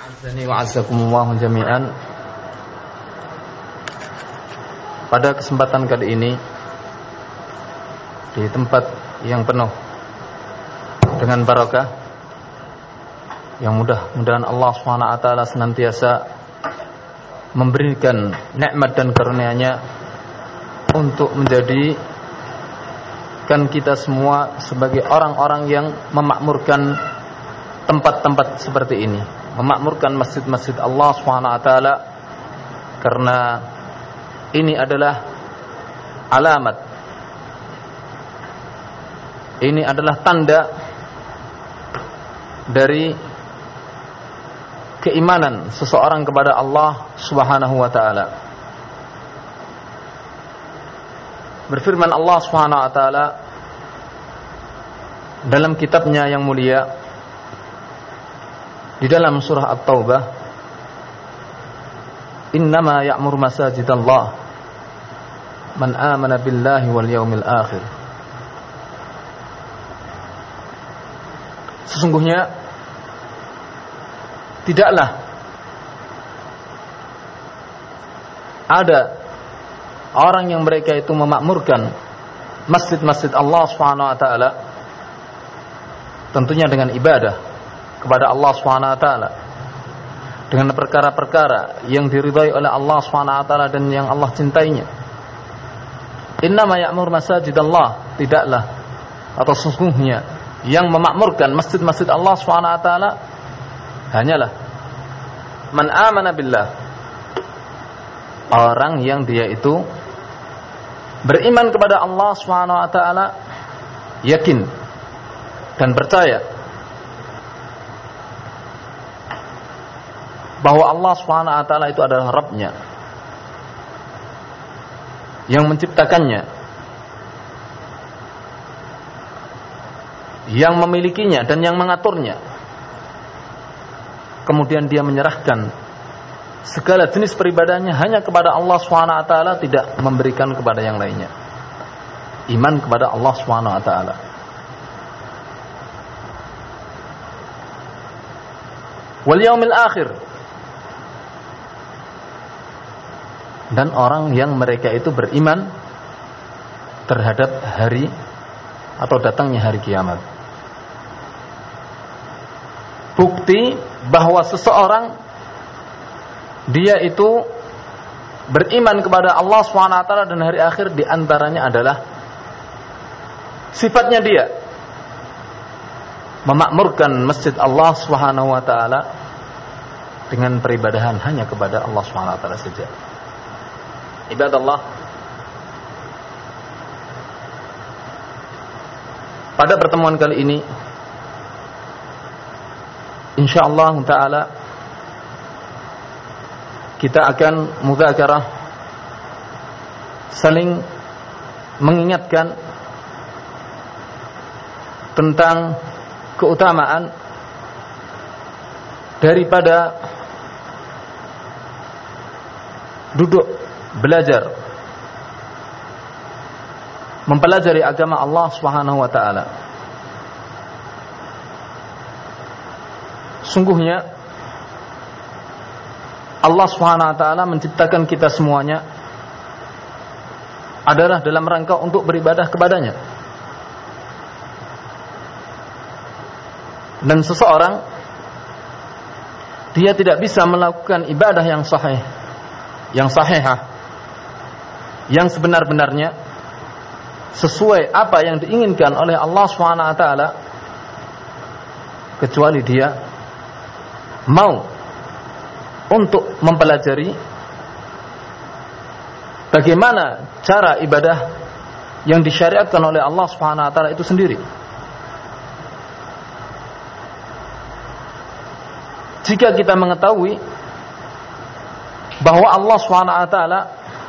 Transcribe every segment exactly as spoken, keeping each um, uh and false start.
Azani wa azzakumullah jami'an. Pada kesempatan kali ini di tempat yang penuh dengan barakah, yang mudah-mudahan Allah subhanahu wa taala senantiasa memberikan nikmat dan karunia-Nya untuk menjadikan kita semua sebagai orang-orang yang memakmurkan tempat-tempat seperti ini, memakmurkan masjid-masjid Allah subhanahu wa taala, karena ini adalah alamat, ini adalah tanda dari keimanan seseorang kepada Allah subhanahu wa taala. Berfirman Allah subhanahu wa taala dalam kitabnya yang mulia di dalam surah At-Taubah, innama ya'mur masajidallah man amana billahi wal yawmil akhir. Sesungguhnya tidaklah ada orang yang mereka itu memakmurkan masjid-masjid Allah subhanahu wa ta'ala, tentunya dengan ibadah kepada Allah subhanahu wa ta'ala, dengan perkara-perkara yang diridhai oleh Allah subhanahu wa ta'ala dan yang Allah cintainya. Innama ya'mur masajidallah, tidaklah atau sesungguhnya yang memakmurkan masjid-masjid Allah subhanahu wa ta'ala hanyalah man amana billah, orang yang dia itu beriman kepada Allah subhanahu wa ta'ala, yakin dan percaya bahwa Allah subhanahu wa ta'ala itu adalah Rabb-Nya yang menciptakannya, yang memilikinya dan yang mengaturnya. Kemudian dia menyerahkan segala jenis peribadahannya hanya kepada Allah subhanahu wa ta'ala, tidak memberikan kepada yang lainnya. Iman kepada Allah subhanahu wa ta'ala. Wal yaumil akhir, dan orang yang mereka itu beriman terhadap hari atau datangnya hari kiamat. Bukti bahwa seseorang dia itu beriman kepada Allah subhanahu wa taala dan hari akhir, diantaranya adalah sifatnya dia memakmurkan masjid Allah subhanahu wa taala dengan peribadahan hanya kepada Allah subhanahu wa taala saja. Ibadallah, pada pertemuan kali ini insyaallah taala kita akan mudzakarah, saling mengingatkan tentang keutamaan daripada duduk belajar mempelajari agama Allah subhanahu wa ta'ala. Sungguhnya Allah subhanahu wa ta'ala menciptakan kita semuanya adalah dalam rangka untuk beribadah kepadanya. Dan seseorang dia tidak bisa melakukan ibadah yang sahih, yang sahihah, yang sebenar-benarnya sesuai apa yang diinginkan oleh Allah subhanahu wa taala, kecuali dia mau untuk mempelajari bagaimana cara ibadah yang disyariatkan oleh Allah subhanahu wa taala itu sendiri. Jika kita mengetahui bahwa Allah subhanahu wa taala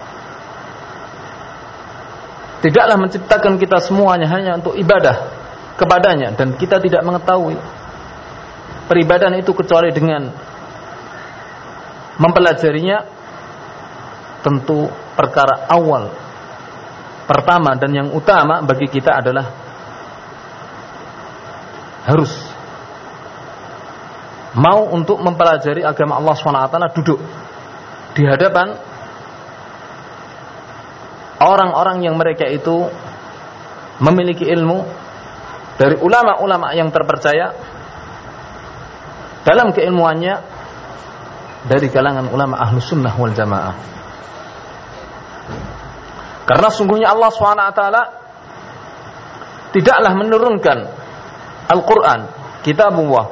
tidaklah menciptakan kita semuanya hanya untuk ibadah kepadanya, dan kita tidak mengetahui peribadahan itu kecuali dengan mempelajarinya, tentu perkara awal, pertama dan yang utama bagi kita adalah harus mau untuk mempelajari agama Allah subhanahu wa taala duduk di hadapan orang-orang yang mereka itu memiliki ilmu dari ulama-ulama yang terpercaya dalam keilmuannya dari kalangan ulama Ahlus Sunnah wal Jamaah. Karena sungguhnya Allah subhanahu wa taala tidaklah menurunkan Al-Quran, kitabullah,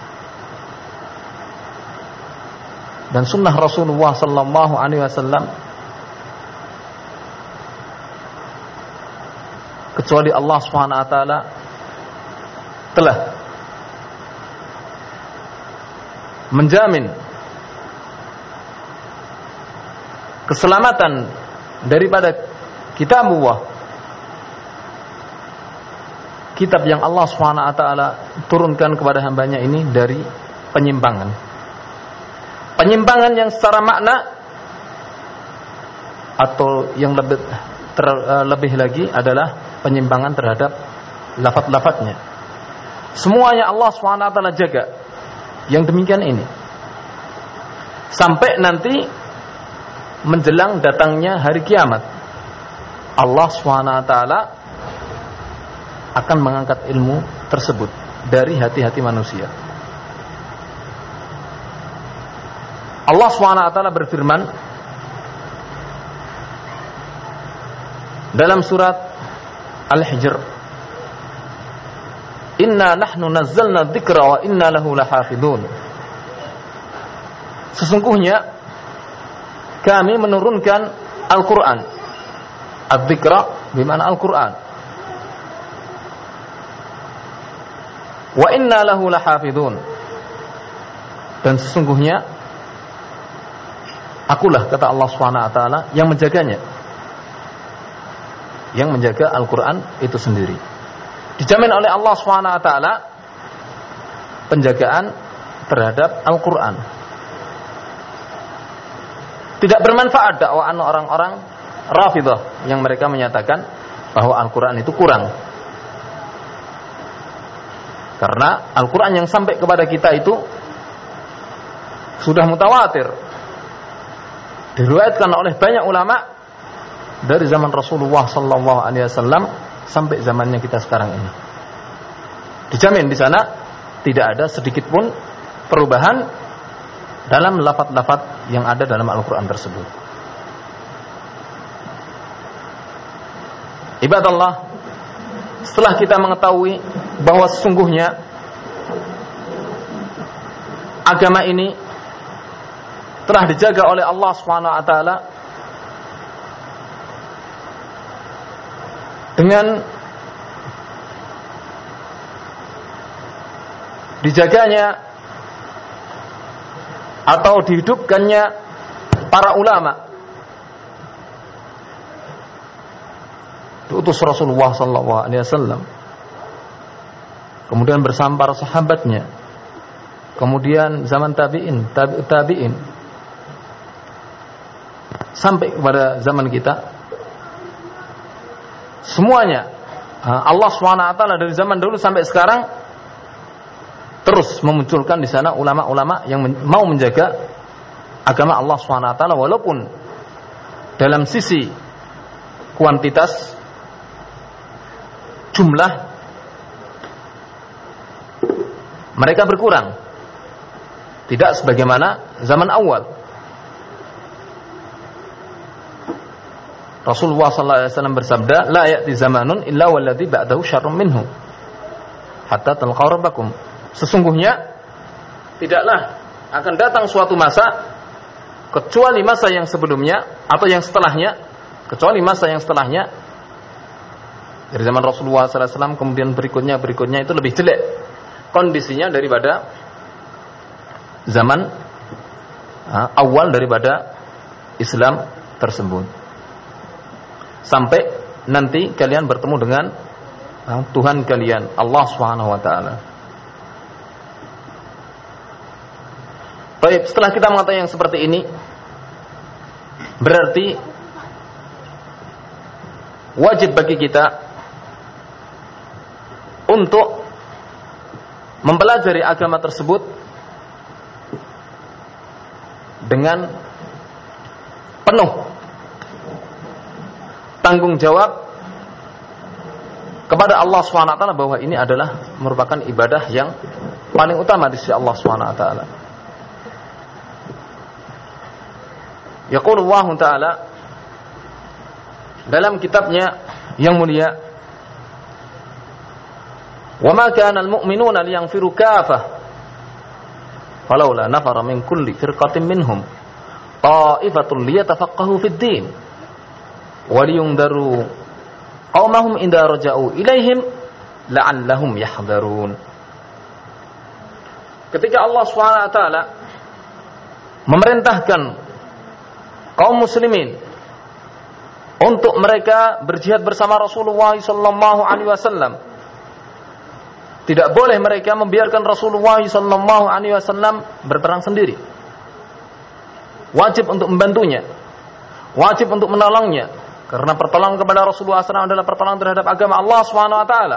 dan sunnah Rasulullah sallallahu alaihi wasallam kecuali Allah subhanahu wa taala telah menjamin keselamatan daripada kitabullah, kitab yang Allah subhanahu wa taala turunkan kepada hambanya ini dari penyimpangan. Penyimpangan yang secara makna atau yang lebih ter, lebih lagi adalah penyimpangan terhadap lafaz-lafaznya. Semuanya Allah subhanahu wa taala jaga yang demikian ini sampai nanti menjelang datangnya hari kiamat. Allah subhanahu wa taala akan mengangkat ilmu tersebut dari hati-hati manusia. Allah subhanahu wa taala berfirman dalam surat Al-Hijr, "Inna nahnu nazzalna dzikra wa inna lahu lahafidun." Sesungguhnya kami menurunkan Al-Qur'an. Ad-dzikra bermakna Al-Qur'an. Wa inna lahu lahafidun. Dan sesungguhnya akulah, kata Allah subhanahu wa taala, yang menjaganya, yang menjaga Al-Quran itu sendiri. Dijamin oleh Allah subhanahu wa taala penjagaan terhadap Al-Quran. Tidak bermanfaat dakwaan orang-orang Rafidah yang mereka menyatakan bahwa Al-Quran itu kurang. Karena Al-Quran yang sampai kepada kita itu sudah mutawatir, diriwayatkan oleh banyak ulama dari zaman Rasulullah sallallahu alaihi wasallam sampai zamannya kita sekarang ini. Dijamin di sana tidak ada sedikit pun perubahan dalam lafaz-lafaz yang ada dalam Al-Quran tersebut. Ibadallah, setelah kita mengetahui bahwa sesungguhnya agama ini telah dijaga oleh Allah subhanahu wa taala dengan dijaganya atau dihidupkannya para ulama, diutus Rasulullah sallallahu alaihi wasallam, kemudian bersama para sahabatnya, kemudian zaman tabi'in, tabi'ut tabi'in, sampai kepada zaman kita. Semuanya Allah subhanahu wa taala dari zaman dulu sampai sekarang terus memunculkan di sana ulama-ulama yang mau menjaga agama Allah subhanahu wa taala, walaupun dalam sisi kuantitas jumlah mereka berkurang, tidak sebagaimana zaman awal. Rasulullah sallallahu alaihi wasallam bersabda, "La ya'ti zamanun illa walladzi ba'dahu syarrun minhu hatta talqaw rabbakum." Sesungguhnya tidaklah akan datang suatu masa kecuali masa yang sebelumnya atau yang setelahnya, kecuali masa yang setelahnya dari zaman Rasulullah sallallahu alaihi wasallam, kemudian berikutnya berikutnya itu lebih jelek kondisinya daripada zaman uh, awal daripada Islam tersebut, sampai nanti kalian bertemu dengan uh, Tuhan kalian, Allah Subhanahu wa taala. Baik, setelah kita mengetahui yang seperti ini, berarti wajib bagi kita untuk mempelajari agama tersebut dengan penuh tanggung jawab kepada Allah subhanahu wa taala bahwa ini adalah merupakan ibadah yang paling utama di sisi Allah subhanahu wa taala. Yaqulu Allah taala dalam kitabnya yang mulia, "Wa ma kana al-mu'minuna liyanfiru kaffah falawla nafara min kulli firqatin minhum ta'ifatun liyatafaqahu fid-din wa liyundaru qaumahum idza raja'u ilaihim la'allahum yahdharun." Ketika Allah subhanahu wa taala memerintahkan kaum muslimin untuk mereka berjihad bersama Rasulullah sallallahu alaihi wasallam, tidak boleh mereka membiarkan Rasulullah sallallahu alaihi wasallam berperang sendiri. Wajib untuk membantunya, wajib untuk menolongnya, karena pertolongan kepada Rasulullah sallallahu alaihi wasallam adalah pertolongan terhadap agama Allah subhanahu wa taala.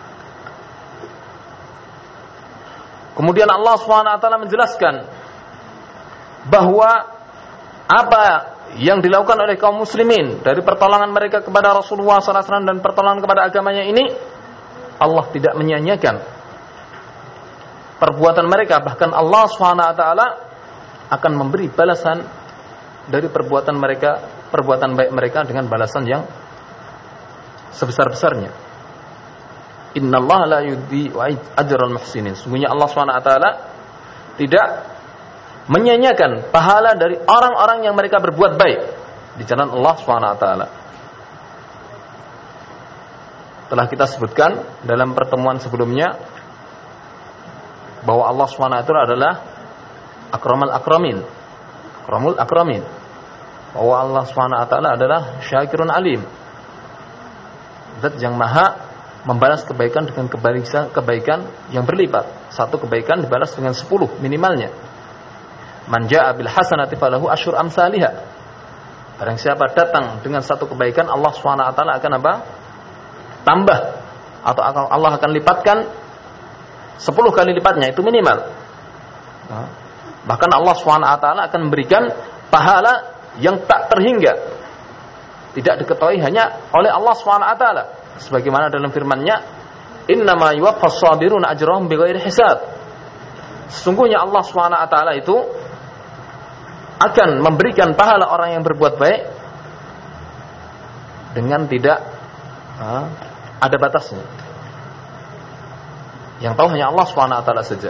Kemudian Allah subhanahu wa taala menjelaskan bahwa apa yang dilakukan oleh kaum muslimin dari pertolongan mereka kepada Rasulullah sallallahu alaihi wasallam dan pertolongan kepada agamanya ini, Allah tidak menyia-nyiakan perbuatan mereka, bahkan Allah subhanahu wa taala akan memberi balasan dari perbuatan mereka, perbuatan baik mereka dengan balasan yang sebesar-besarnya. Innallaha la yudhi'u ajral muhsinin. Sungguhnya Allah subhanahu wa taala tidak menyia-nyiakan pahala dari orang-orang yang mereka berbuat baik di jalan Allah subhanahu wa taala. Telah kita sebutkan dalam pertemuan sebelumnya bahwa Allah subhanahu wa taala adalah akramal akramin, akramul akramin. Bahwa Allah subhanahu wa taala adalah syakirun alim, zat yang maha membalas kebaikan dengan kebaikan kebaikan yang berlipat. Satu kebaikan dibalas dengan sepuluh minimalnya. Man jaa bil hasanati falahu asyru amsalihha. Barang siapa datang dengan satu kebaikan, Allah subhanahu wa taala akan apa? Tambah, atau Allah akan lipatkan sepuluh kali lipatnya, itu minimal. Nah, bahkan Allah subhanahu wa taala akan memberikan pahala yang tak terhingga, tidak diketahui hanya oleh Allah subhanahu wa taala, sebagaimana dalam firman-Nya, "Innama yuwaffas sabiruna ajrahum bighairi hisab." Sesungguhnya Allah subhanahu wa taala itu akan memberikan pahala orang yang berbuat baik dengan tidak ha, ada batasnya. Yang tahu hanya Allah subhanahu wa taala saja.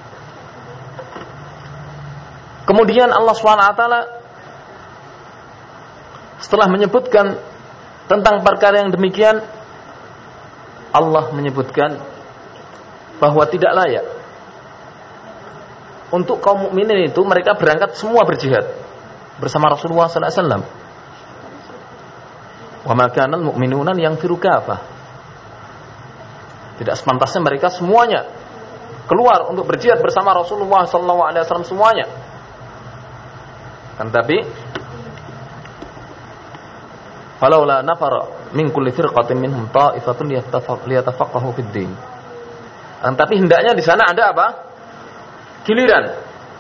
Kemudian Allah subhanahu wa taala setelah menyebutkan tentang perkara yang demikian, Allah menyebutkan bahwa tidak layak untuk kaum mukminin itu mereka berangkat semua berjihad bersama Rasulullah sallallahu alaihi wasallam. Wa ma kana al-mu'minuna yanfiru kaffah. Tidak sepantasnya mereka semuanya keluar untuk berjihad bersama Rasulullah sallallahu alaihi wasallam semuanya. Kan tapi falaula nafara min kulli firqatin minhum ta'ifatun liyatafaqahu fid din. Tapi hendaknya di sana ada apa? Giliran.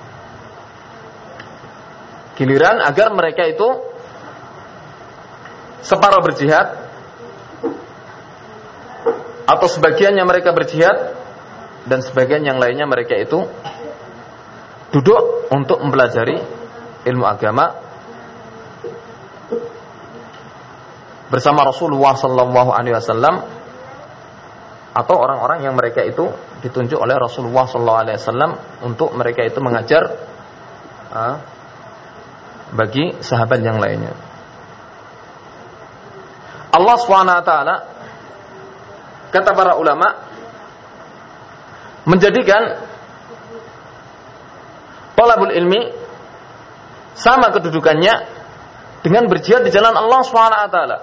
Giliran agar mereka itu separuh berjihad atau sebagiannya mereka berjihad dan sebagian yang lainnya mereka itu duduk untuk mempelajari ilmu agama bersama Rasulullah sallallahu alaihi wasallam, atau orang-orang yang mereka itu ditunjuk oleh Rasulullah sallallahu alaihi wasallam untuk mereka itu mengajar uh, bagi sahabat yang lainnya. Allah subhanahu wa taala, kata para ulama, menjadikan thalabul ilmi sama kedudukannya dengan berjihad di jalan Allah subhanahu wa taala.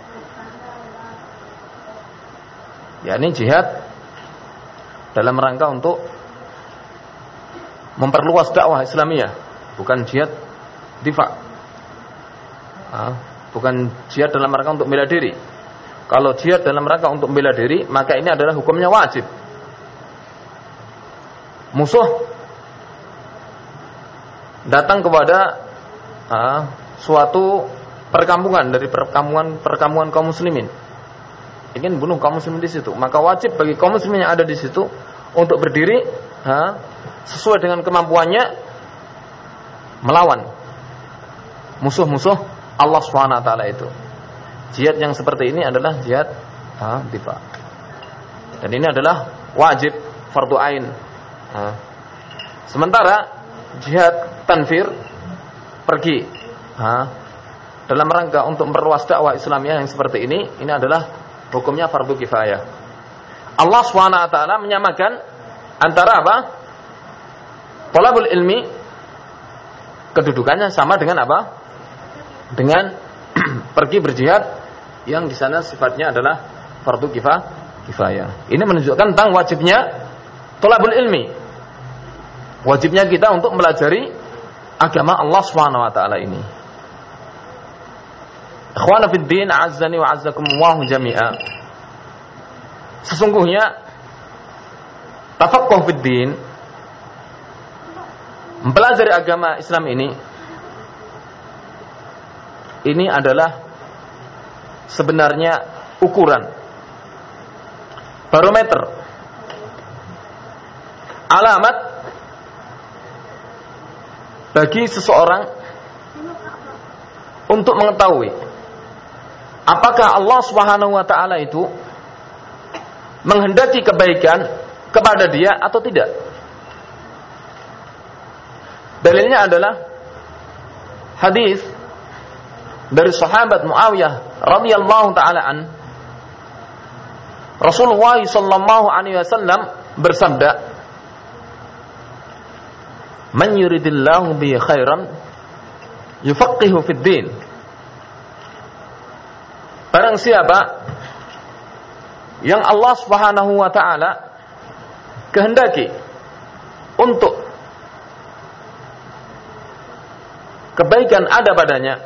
yakni jihad dalam rangka untuk memperluas dakwah Islamiyah, bukan jihad difa, nah, bukan jihad dalam rangka untuk bela diri. Kalau jihad dalam rangka untuk bela diri, maka ini adalah hukumnya wajib. Musuh datang kepada uh, suatu perkampungan dari perkampungan perkampungan kaum muslimin, ingin bunuh kaum muslimin di situ, maka wajib bagi kaum muslimin yang ada di situ untuk berdiri uh, sesuai dengan kemampuannya melawan musuh-musuh Allah Subhanahu wa taala itu. Jihad yang seperti ini adalah jihad uh, difa. Dan ini adalah wajib fardu ain. Uh. Sementara jihad tanfir, pergi uh, dalam rangka untuk memperluas dakwah Islamiyah yang seperti ini, ini adalah hukumnya fardu kifayah. Allah Subhanahu wa taala menyamakan antara apa? Thalabul ilmi, kedudukannya sama dengan apa? Dengan pergi berjihad yang di sana sifatnya adalah fardu kifayah. Ini menunjukkan tentang wajibnya thalabul ilmi. Wajibnya kita untuk mempelajari agama Allah Subhanahu wa taala ini. Ikhwana fid din, a'azzani wa a'azzakumullah jami'a. Sesungguhnya tafaqquh fid din, mempelajari agama Islam ini, ini adalah sebenarnya ukuran, barometer, alamat bagi seseorang untuk mengetahui apakah Allah Subhanahu wa taala itu menghendaki kebaikan kepada dia atau tidak. Dalilnya adalah hadis dari sahabat Muawiyah radhiyallahu taala an. Rasulullah sallallahu alaihi wasallam bersabda, "Man yuridillahu bihi khairan yufaqihu fid din." Barang siapa yang Allah Subhanahu wa taala kehendaki untuk kebaikan ada padanya,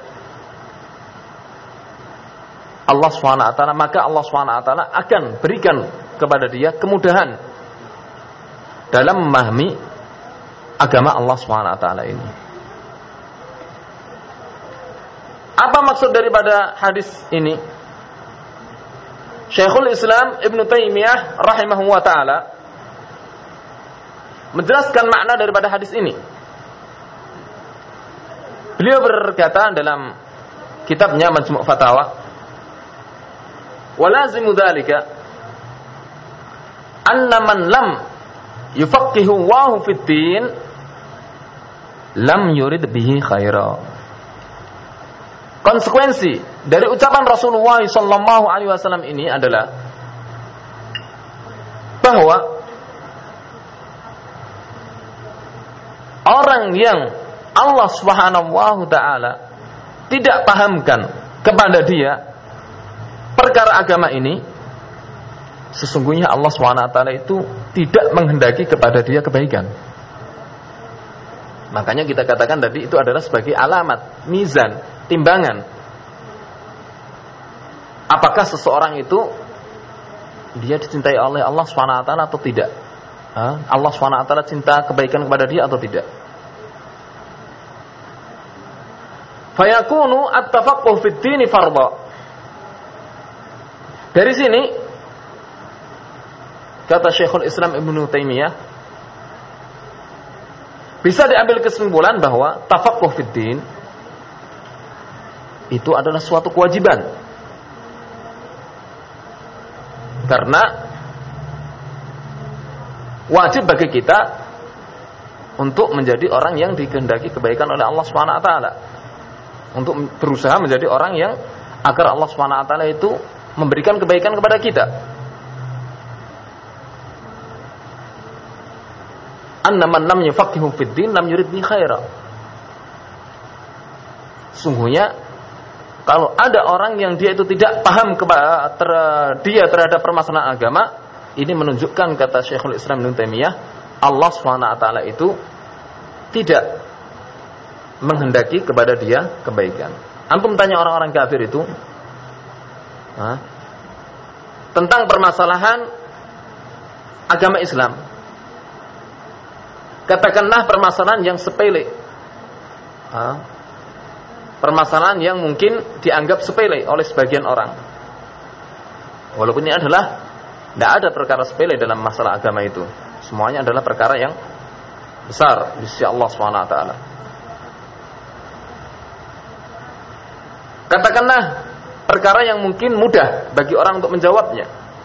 Allah Subhanahu wa taala, maka Allah Subhanahu wa taala akan berikan kepada dia kemudahan dalam memahami agama Allah Subhanahu wa taala ini. Apa maksud daripada hadis ini? Syekhul Islam Ibnu Taimiyah rahimahu wa ta'ala menjelaskan makna daripada hadis ini. Beliau berkata dalam kitabnya Majmu' Fatawa, "Wa lazimu dzalika anna man lam yufaqihu Allahu fid din lam yurid bihi khaira." Konsekuensi dari ucapan Rasulullah sallallahu alaihi wasallam ini adalah bahwa orang yang Allah Subhanahu wa taala tidak pahamkan kepada dia perkara agama ini, sesungguhnya Allah Subhanahu wa taala itu tidak menghendaki kepada dia kebaikan. Makanya kita katakan tadi itu adalah sebagai alamat, mizan, timbangan. Apakah seseorang itu dia dicintai oleh Allah Subhanahu wa taala atau tidak? Allah Subhanahu wa taala cinta kebaikan kepada dia atau tidak? Fayakunu at-tafaqquh fid din fardha. Dari sini kata Syekhul Islam Ibnu Taimiyah, bisa diambil kesimpulan bahwa tafaqquh fid din itu adalah suatu kewajiban. Karena wajib bagi kita untuk menjadi orang yang dikehendaki kebaikan oleh Allah Subhanahu wa taala. Untuk berusaha menjadi orang yang agar Allah Subhanahu wa taala itu memberikan kebaikan kepada kita. Anna man lam yufaqihu fid din lam yurid bi khaira. Sungguhnya kalau ada orang yang dia itu tidak paham kepada ter, dia terhadap permasalahan agama, ini menunjukkan kata Syekhul Islam Ibnu Taimiyah, Allah Subhanahu wa taala itu tidak menghendaki kepada dia kebaikan. Antum tanya orang-orang kafir itu ha, tentang permasalahan agama Islam. Katakanlah permasalahan yang sepele, ha, permasalahan yang mungkin dianggap sepele oleh sebagian orang. Walaupun ini adalah, tidak ada perkara sepele dalam masalah agama itu. Semuanya adalah perkara yang besar di sisi Allah Subhanahu wa taala. Katakanlah perkara yang mungkin mudah bagi orang untuk menjawabnya.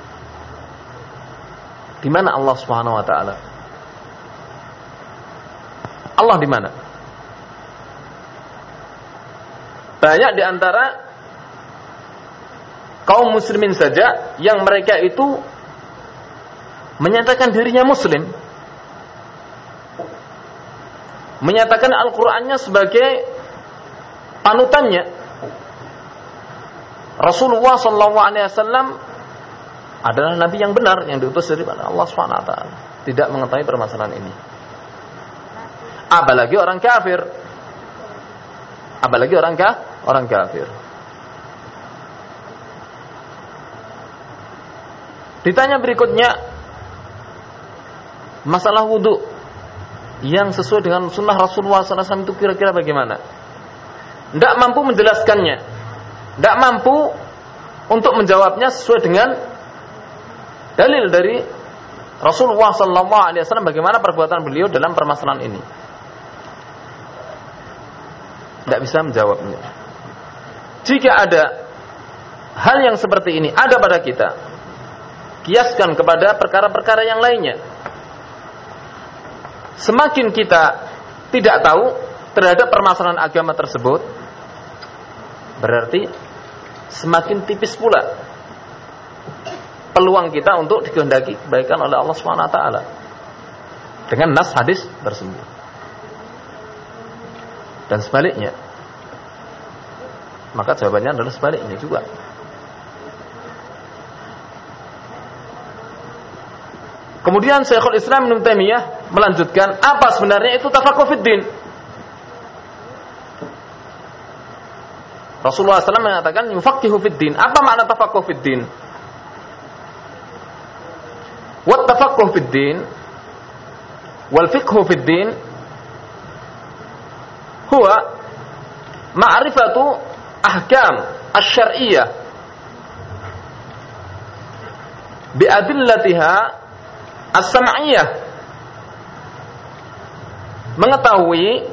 Di mana Allah Subhanahu wa taala? Allah di mana? Banyak di antara kaum muslimin saja yang mereka itu menyatakan dirinya muslim, menyatakan Al-Qur'annya sebagai panutannya. Rasulullah sallallahu alaihi wasallam adalah nabi yang benar yang diutus dari Allah Subhanahu wa taala, tidak mengetahui permasalahan ini. Apalagi orang kafir. Apalagi orang kah? Orang kafir. Ditanya berikutnya masalah wudu yang sesuai dengan sunnah Rasulullah sallallahu alaihi wasallam itu kira-kira bagaimana? Tidak mampu menjelaskannya, tidak mampu untuk menjawabnya sesuai dengan dalil dari Rasulullah sallallahu alaihi wasallam bagaimana perbuatan beliau dalam permasalahan ini. Tidak bisa menjawabnya. Jika ada hal yang seperti ini ada pada kita, kiaskan kepada perkara-perkara yang lainnya. Semakin kita tidak tahu terhadap permasalahan agama tersebut, berarti semakin tipis pula peluang kita untuk dikehendaki kebaikan oleh Allah Subhanahu wa taala dengan nas hadis tersebut. Dan sebaliknya, maka jawabannya adalah sebaliknya juga. Kemudian Syekhul Islam Ibnu Taimiyah melanjutkan, apa sebenarnya itu tafaqquh fid din? Rasulullah sallallahu alaihi wasallam mengatakan yufaqihu fid din. Apa makna tafaqquh fid din? Wa tafaqquh fid din wal fiqhu fid din huwa ma'rifatu ahkam asy-syar'iyyah bi adillatiha as-sam'iyyah, mengetahui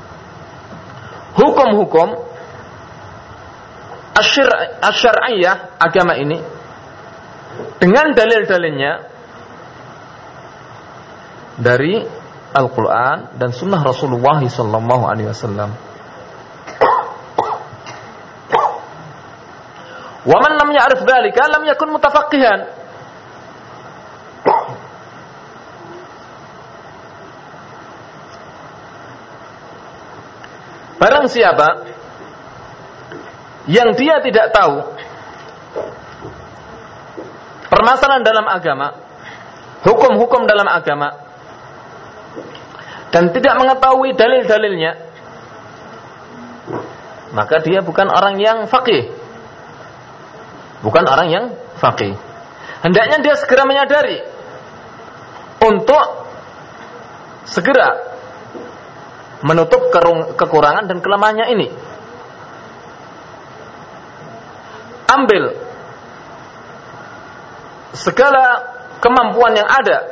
hukum-hukum asy-syar'iyyah agama ini dengan dalil-dalilnya dari Al-Quran dan Sunnah Rasulullah sallallahu alaihi wasallam. Wa man lam ya'rif dzalika lam yakun mutafaqqihan. Barang siapa yang dia tidak tahu permasalahan dalam agama, hukum-hukum dalam agama, dan tidak mengetahui dalil-dalilnya, maka dia bukan orang yang faqih. Bukan orang yang faqih. Hendaknya dia segera menyadari untuk segera menutup kekurangan dan kelemahannya ini. Ambil segala kemampuan yang ada,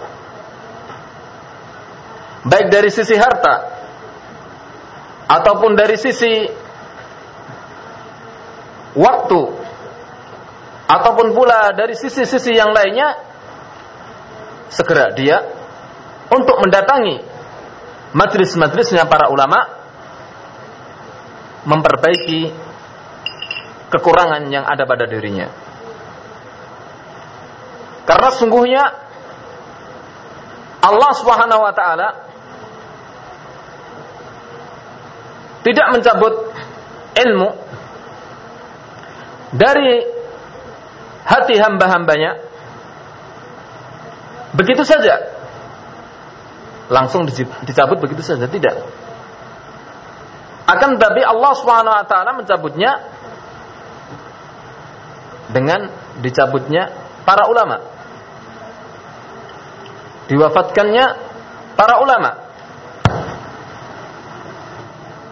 baik dari sisi harta ataupun dari sisi waktu ataupun pula dari sisi-sisi yang lainnya, segera dia untuk mendatangi majlis-majlisnya para ulama, memperbaiki kekurangan yang ada pada dirinya. Karena sungguhnya Allah Subhanahu wa taala tidak mencabut ilmu dari hati hamba-hambanya begitu saja, langsung dicabut begitu saja, tidak. Akan tetapi Allah Subhanahu wa taala mencabutnya dengan dicabutnya para ulama, diwafatkannya para ulama.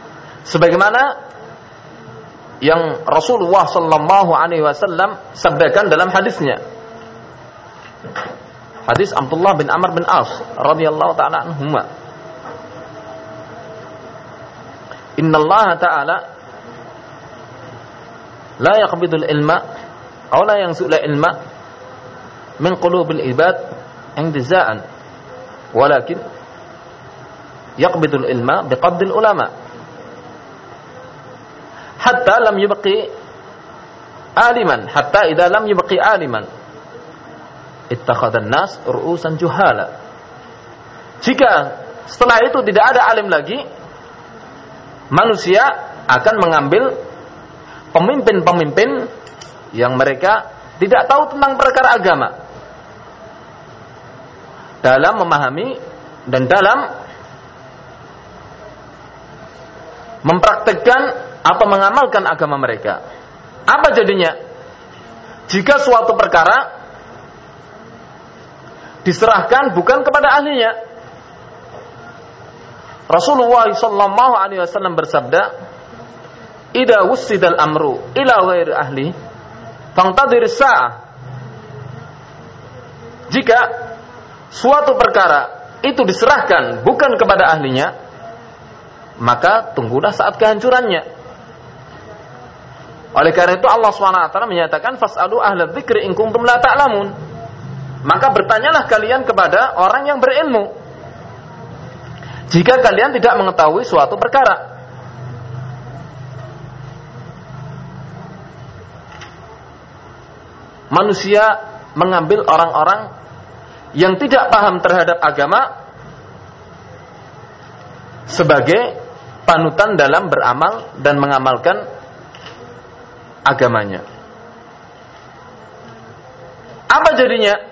sebagaimana yang Rasulullah sallallahu alaihi wasallam sabdakan dalam hadisnya, hadis Abdullah bin Amr bin As radhiyallahu taala anhuma, innallaha ta'ala la yaqbidul ilma aw la yanzul ilma min qulubil ibad intiza'an walakin yaqbidul ilma biqabdil ulama hatta lam yubqi aliman hatta idza lam yubqi aliman ittakhadhan nas ru'usan juhala. Jika setelah itu tidak ada alim lagi, manusia akan mengambil pemimpin-pemimpin yang mereka tidak tahu tentang perkara agama dalam memahami dan dalam mempraktekkan atau mengamalkan agama mereka. Apa jadinya? Jika suatu perkara diserahkan bukan kepada ahlinya. Rasulullah sallallahu alaihi wasallam bersabda, "Idza wussidal amru ila ghairi ahli, fantadhir as-sa'ah." Jika suatu perkara itu diserahkan bukan kepada ahlinya, maka tunggulah saat kehancurannya. Oleh karena itu Allah subhanahu wa taala menyatakan, "Fas'alu ahla dzikri in kuntum la ta'lamun." Maka bertanyalah kalian kepada orang yang berilmu jika kalian tidak mengetahui suatu perkara. Manusia mengambil orang-orang yang tidak paham terhadap agama sebagai panutan dalam beramal dan mengamalkan agamanya. Apa jadinya?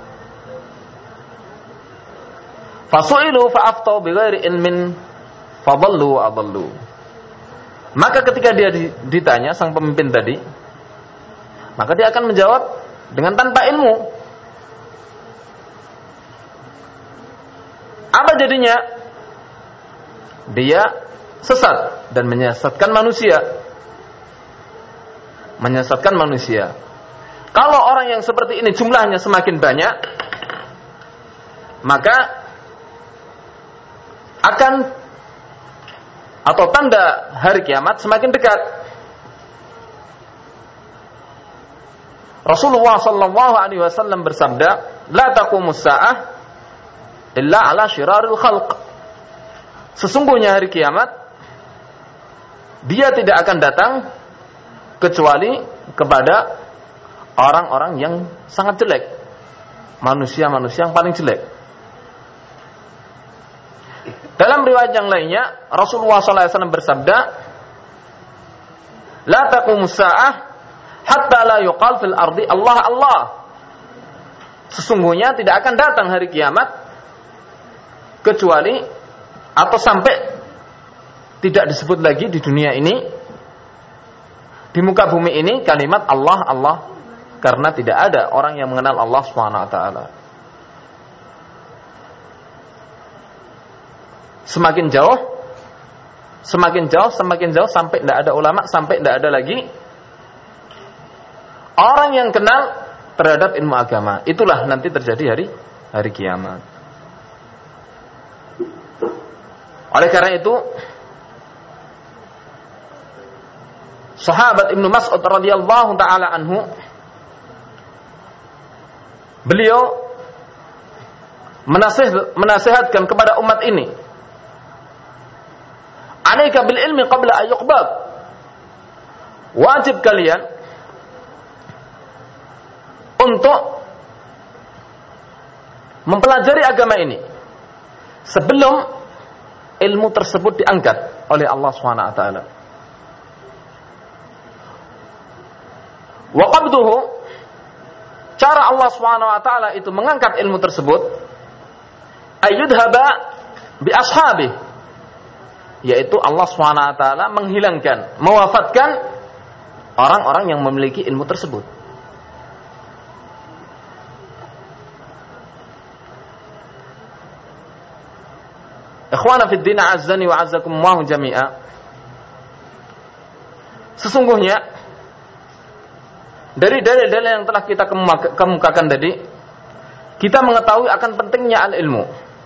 Fasu'ilu fa'aftau bighairi ilmin fadallu wa adallu. Maka ketika dia ditanya, sang pemimpin tadi, maka dia akan menjawab dengan tanpa ilmu. Apa jadinya? Dia sesat dan menyesatkan manusia. Menyesatkan manusia. Kalau orang yang seperti ini jumlahnya semakin banyak, maka akan atau tanda hari kiamat semakin dekat. Rasulullah sallallahu alaihi wasallam bersabda, "La taqumus sa'ah illa ala syiraril khalq." Sesungguhnya hari kiamat dia tidak akan datang kecuali kepada orang-orang yang sangat jelek, manusia-manusia yang paling jelek. Dalam riwayat yang lainnya, Rasulullah sallallahu alaihi wasallam bersabda, "La taqumus sa'ah hatta la yuqal fil ardi Allah Allah." Sesungguhnya tidak akan datang hari kiamat kecuali atau sampai tidak disebut lagi di dunia ini, di muka bumi ini kalimat Allah Allah, karena tidak ada orang yang mengenal Allah Subhanahu wa taala. Semakin jauh, semakin jauh, semakin jauh sampai tidak ada ulama, sampai tidak ada lagi orang yang kenal terhadap ilmu agama. Itulah nanti terjadi hari hari kiamat. Oleh karena itu, sahabat Ibnu Mas'ud radhiyallahu taala anhu, beliau menasih, menasihatkan kepada umat ini, "Alaika bil ilmi qabla an yuqbad." Wajib kalian untuk mempelajari agama ini sebelum ilmu tersebut diangkat oleh Allah Subhanahu wa taala. Wa qabduhu, cara Allah Subhanahu wa taala itu mengangkat ilmu tersebut, ayyudhaba bi ashabi, yaitu Allah Subhanahu wa taala menghilangkan, mewafatkan orang-orang yang memiliki ilmu tersebut. Ikhwana fid din, azzani wa azzakumullah jami'a. Sesungguhnya dari dalil-dalil yang telah kita kemukakan tadi, kita mengetahui akan pentingnya al-ilmu.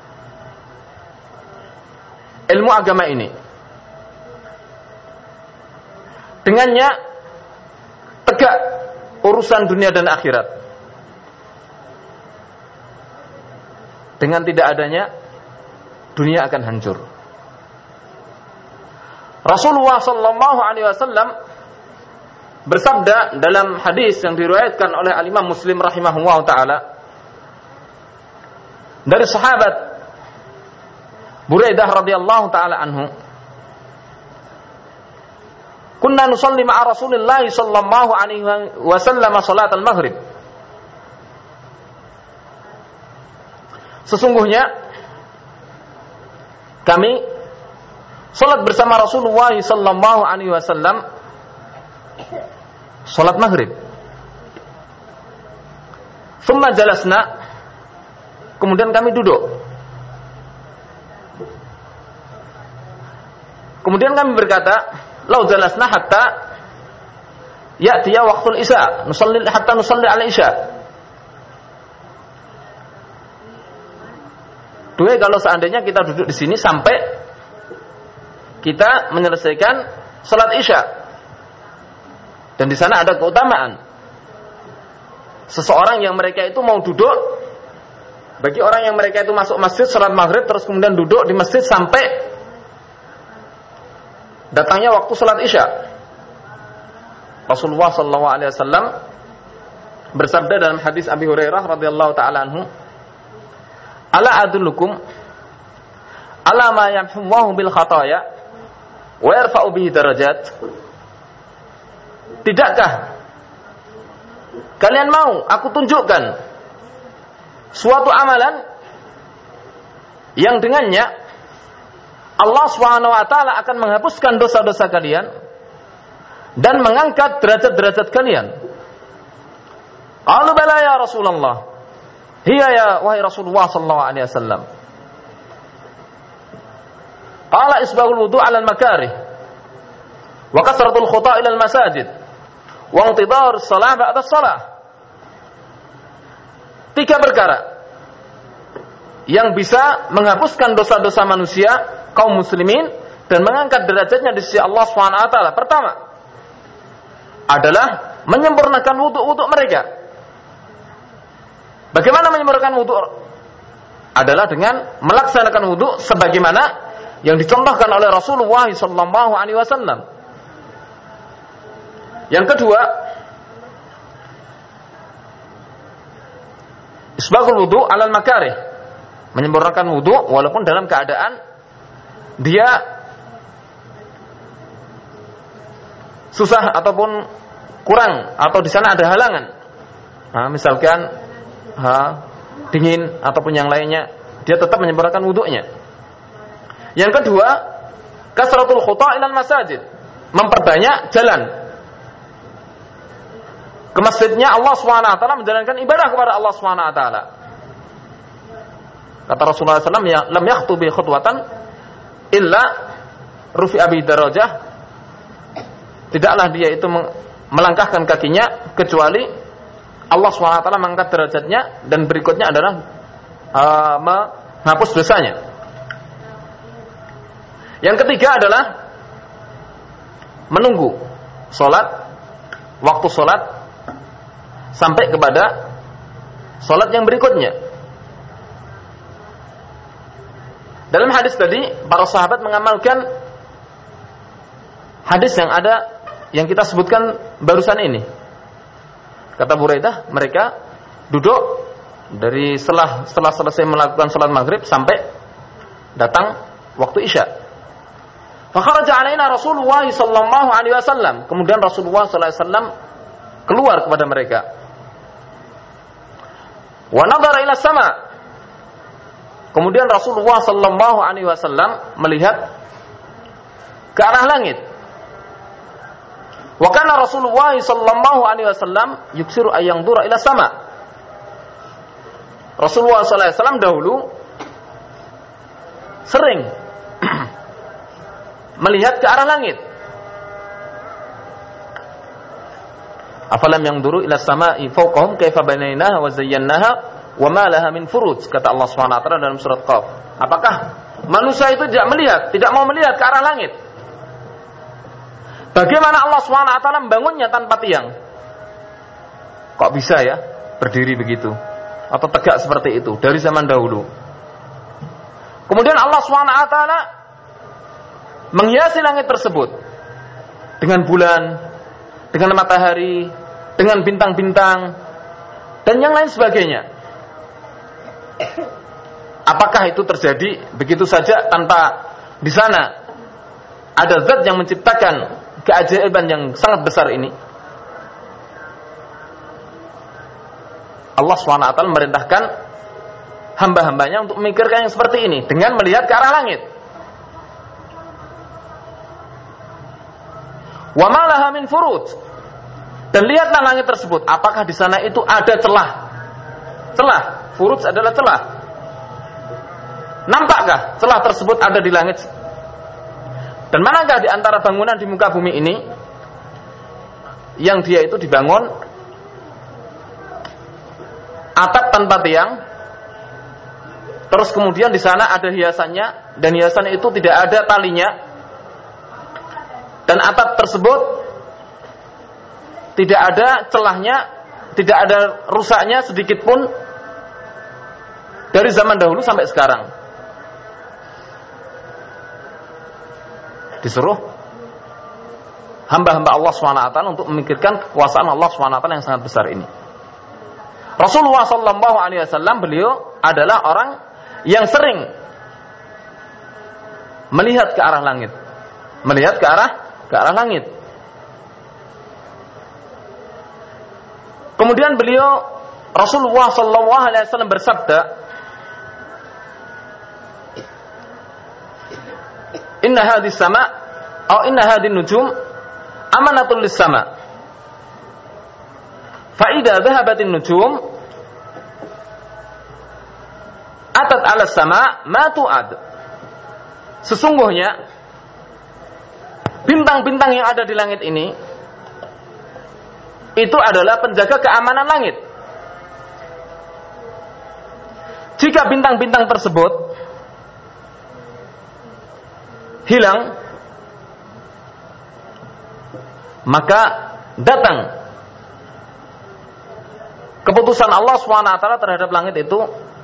Ilmu agama ini. Dengannya tegak urusan dunia dan akhirat. Dengan tidak adanya, dunia akan hancur. Rasulullah sallallahu alaihi wasallam bersabda dalam hadis yang diriwayatkan oleh al-Imam Muslim rahimahullah taala dari sahabat Buraidah radhiyallahu taala anhu, kunna nusalli ma'a Rasulillah sallallahu alaihi wasallam salat al-maghrib. Sesungguhnya kami salat bersama Rasulullah sallallahu alaihi wasallam salat maghrib. Thumma jalasna, kemudian kami duduk. Kemudian kami berkata, "Lau jalasna hatta ya'tiya waqtul isya, nusalli hatta nusalli al-isya." Dua, kalau seandainya kita duduk di sini sampai kita menyelesaikan salat isya. Dan di sana ada keutamaan. Seseorang yang mereka itu mau duduk, bagi orang yang mereka itu masuk masjid salat maghrib terus kemudian duduk di masjid sampai datangnya waktu salat isya. Rasulullah sallallahu alaihi wasallam bersabda dalam hadis Abi Hurairah radhiyallahu taala anhu, "Ala adullukum ala ma yamhullahu bil khataya wa yarfa'u bihi darajat?" Tidakkah kalian mau aku tunjukkan suatu amalan yang dengannya Allah subhanahu wa ta'ala akan menghapuskan dosa-dosa kalian dan mengangkat derajat-derajat kalian? Qalu bala ya Rasulullah. Hiya ya wahai Rasulullah sallallahu alaihi wasallam. Qala isbaghul wudu' 'ala al-makarih wa kasratul khuta' ila al-masajid wa intidhar as-salah ba'da as-salah. Tiga perkara yang bisa menghapuskan dosa-dosa manusia kaum muslimin dan mengangkat derajatnya di sisi Allah subhanahu wa taala. Pertama adalah menyempurnakan wudu-wudu mereka. Bagaimana menyempurnakan wudu? Adalah dengan melaksanakan wudu sebagaimana yang dicontohkan oleh Rasulullah sallallahu alaihi wasallam. Yang kedua, isbaghul wudu 'alal makarih, menyempurnakan wudu walaupun dalam keadaan dia susah ataupun kurang atau di sana ada halangan. Nah, misalkan ha, dingin ataupun yang lainnya, dia tetap menyempurnakan wudunya. Yang kedua, kasratul khuta' ilal masajid, memperbanyak jalan ke masjidnya Allah Subhanahu wa taala, menjalankan ibadah kepada Allah Subhanahu wa taala. Kata Rasulullah sallallahu alaihi wasallam, "Lam yakhtu bi khutwatan illa rufi'a bi darajah." Tidaklah dia itu melangkahkan kakinya kecuali Allah subhanahu wa taala mengangkat derajatnya dan berikutnya adalah uh, menghapus dosanya. Yang ketiga adalah menunggu salat, waktu salat sampai kepada salat yang berikutnya. Dalam hadis tadi, para sahabat mengamalkan hadis yang ada yang kita sebutkan barusan ini. Kata Buraidah, mereka duduk dari setelah setelah selesai melakukan salat maghrib sampai datang waktu isya. Fa kharaja alaina Rasulullah sallallahu alaihi wasallam. Kemudian Rasulullah sallallahu alaihi wasallam keluar kepada mereka. Wa nadhara ila sama. Kemudian Rasulullah sallallahu alaihi wasallam melihat ke arah langit. Wa kana Rasulullah sallallahu alaihi wasallam yuksiru ay yanzura ila sama. Rasulullah sallallahu alaihi wasallam dahulu sering melihat ke arah langit. Afalam yanzuru ila samai fawqahum kaifa banaynaha wa zayyanaha wa ma laha min furuj, kata Allah Subhanahu wa taala dalam surat Qaf. Apakah manusia itu tidak melihat, tidak mau melihat ke arah langit? Bagaimana Allah Subhanahu wa taala membangunnya tanpa tiang? Kok bisa ya berdiri begitu atau tegak seperti itu dari zaman dahulu? Kemudian Allah Subhanahu wa taala menghiasi langit tersebut dengan bulan, dengan matahari, dengan bintang-bintang, dan yang lain sebagainya. Apakah itu terjadi begitu saja tanpa di sana ada zat yang menciptakan keajaiban yang sangat besar ini? Allah subhanahu wa taala memerintahkan hamba-hambanya untuk memikirkan yang seperti ini dengan melihat ke arah langit. Wa ma laha min furuj. Dan lihatlah langit tersebut, apakah di sana itu ada celah? Celah, furuj adalah celah. Nampakkah celah tersebut ada di langit? Dan manakah di antara bangunan di muka bumi ini yang dia itu dibangun atap tanpa tiang, terus kemudian di sana ada hiasannya, dan hiasan itu tidak ada talinya, dan atap tersebut tidak ada celahnya, tidak ada rusaknya sedikit pun dari zaman dahulu sampai sekarang. Disuruh hamba-hamba Allah subhanahu wa taala untuk memikirkan kekuasaan Allah subhanahu wa taala yang sangat besar ini. Rasulullah sallallahu alaihi wasallam, beliau adalah orang yang sering melihat ke arah langit, melihat ke arah ke arah langit. Kemudian beliau Rasulullah sallallahu alaihi wasallam bersabda, "Inna hadhis sama' atau inna hadhin nujum amanatul lis sama'. Fa idza dhahabatin nujum atat 'ala sama' ma tu'ad." Sesungguhnya bintang-bintang yang ada di langit ini itu adalah penjaga keamanan langit. Jika bintang-bintang tersebut hilang, maka datang keputusan Allah subhanahu wa taala terhadap langit itu,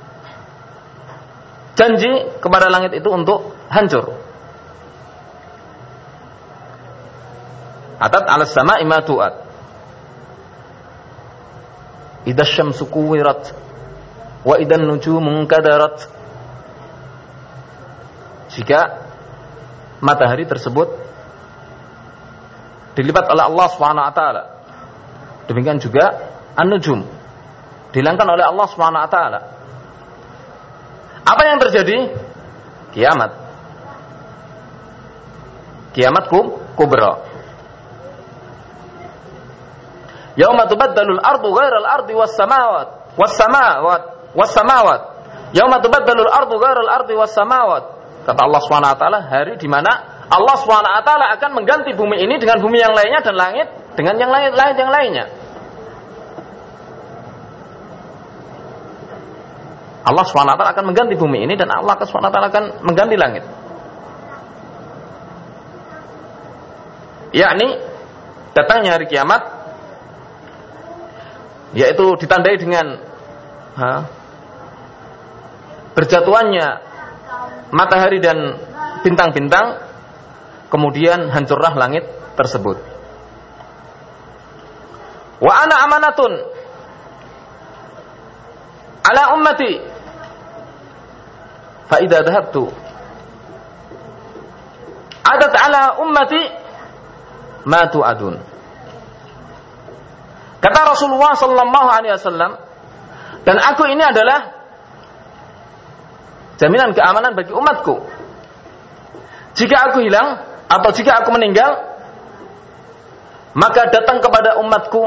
janji kepada langit itu untuk hancur. Atat 'ala sama'i ma tu'ad. Idza syamsu kuwirat wa idan nujumu kadarat. Jika matahari tersebut dilipat oleh Allah Subhanahu wa taala, demikian juga an-nujum dihilangkan oleh Allah Subhanahu wa taala. Apa yang terjadi? Kiamat. Kiamat kubra. Yauma tubaddalul ardu ghairal ardi was samawat was samawat was samawat. Yauma tubaddalul ardu ghairal ardi was samawat. Kata Allah Subhanahu wa taala, hari di mana Allah Subhanahu wa taala akan mengganti bumi ini dengan bumi yang lainnya, dan langit dengan yang lain lain yang lainnya. Allah Subhanahu wa taala akan mengganti bumi ini, dan Allah Subhanahu wa taala akan mengganti langit. Yakni datangnya hari kiamat, yaitu ditandai dengan ha, berjatuhannya matahari dan bintang-bintang, kemudian hancurlah langit tersebut. Wa ana amanatun ala ummati fa idza dhahabtu adat ala ummati ma tu'adun. Kata Rasulullah sallallahu alaihi wasallam, dan aku ini adalah jaminan keamanan bagi umatku. Jika aku hilang atau jika aku meninggal, maka datang kepada umatku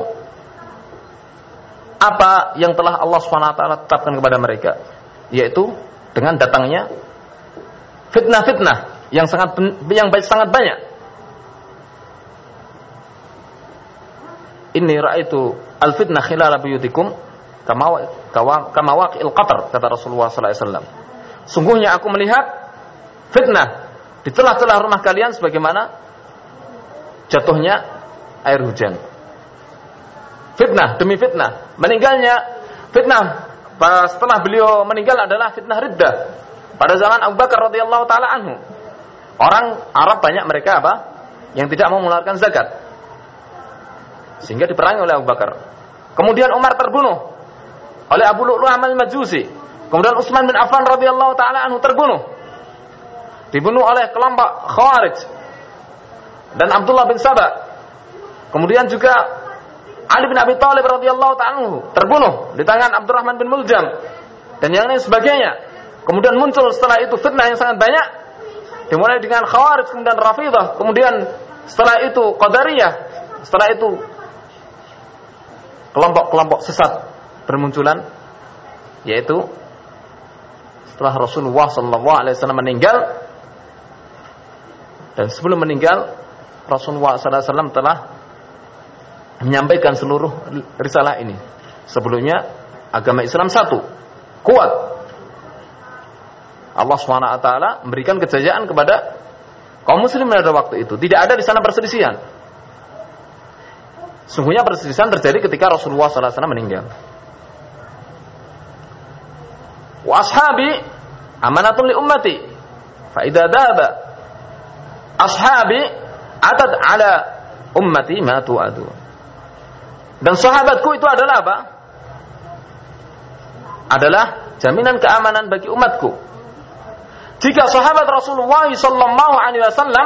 apa yang telah Allah subhanahu wa taala tetapkan kepada mereka, yaitu dengan datangnya fitnah-fitnah yang sangat yang sangat banyak. inni ra'aitu al-fitnah khilala buyutikum kama kama waqi'il qatar, kata Rasulullah sallallahu alaihi wasallam. Sungguhnya aku melihat fitnah di celah-celah rumah kalian sebagaimana jatuhnya air hujan. Fitnah demi fitnah. Meninggalnya fitnah setelah beliau meninggal adalah fitnah riddah. Pada zaman Abu Bakar radhiyallahu taala anhu, orang Arab banyak mereka apa? Yang tidak mau mengeluarkan zakat, sehingga diperangi oleh Abu Bakar. Kemudian Umar terbunuh oleh Abu Lu'lu'ah al-Majusi. Kemudian Utsman bin Affan radhiyallahu taala anhu terbunuh, dibunuh oleh kelompok Khawarij dan Abdullah bin Saba. Kemudian juga Ali bin Abi Thalib radhiyallahu taala anhu terbunuh di tangan Abdurrahman bin Muljam dan yang lain sebagainya. Kemudian muncul setelah itu fitnah yang sangat banyak, dimulai dengan Khawarij, kemudian Rafidhah, kemudian setelah itu Qadariyah, setelah itu kelompok-kelompok sesat bermunculan, yaitu setelah Rasulullah sallallahu alaihi wasallam meninggal. Dan sebelum meninggal, Rasulullah sallallahu alaihi wasallam telah menyampaikan seluruh risalah ini. Sebelumnya agama Islam satu, kuat. Allah subhanahu wa taala memberikan kejayaan kepada kaum muslimin pada waktu itu. Tidak ada di sana perselisihan. Sungguhnya perselisihan terjadi ketika Rasulullah sallallahu alaihi wasallam meninggal. Wa ashabi amanatun li ummati fa idza daba ashabi atad ala ummati ma tu'adu. Dan sahabatku itu adalah apa? Adalah jaminan keamanan bagi umatku. Jika sahabat Rasulullah sallallahu alaihi wasallam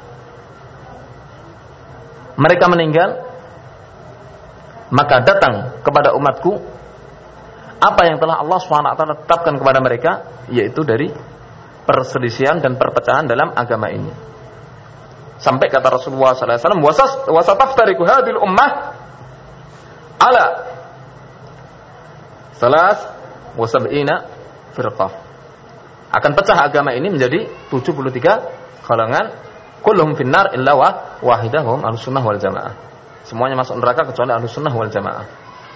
mereka meninggal, maka datang kepada umatku apa yang telah Allah subhanahu wa taala tetapkan kepada mereka, yaitu dari perselisihan dan perpecahan dalam agama ini. Sampai kata Rasulullah sallallahu alaihi wasallam, wasataftariqu hadhil ummah ala salas wa sab'ina firqah. Akan pecah agama ini menjadi tujuh puluh tiga kalangan, kulluhum finnar illa wahidah hum ahlussunnah wal jamaah. Semuanya masuk neraka kecuali ahlussunnah wal jamaah.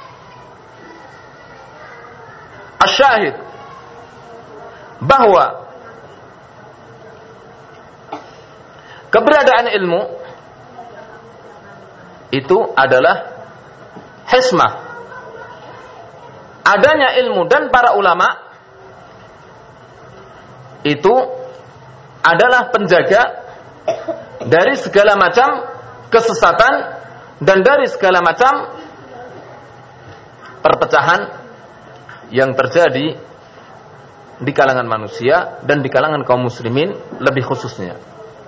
Asyahid bahwa keberadaan ilmu itu adalah hismah. Adanya ilmu dan para ulama itu adalah penjaga dari segala macam kesesatan dan dari segala macam perpecahan yang terjadi di kalangan manusia dan di kalangan kaum muslimin lebih khususnya.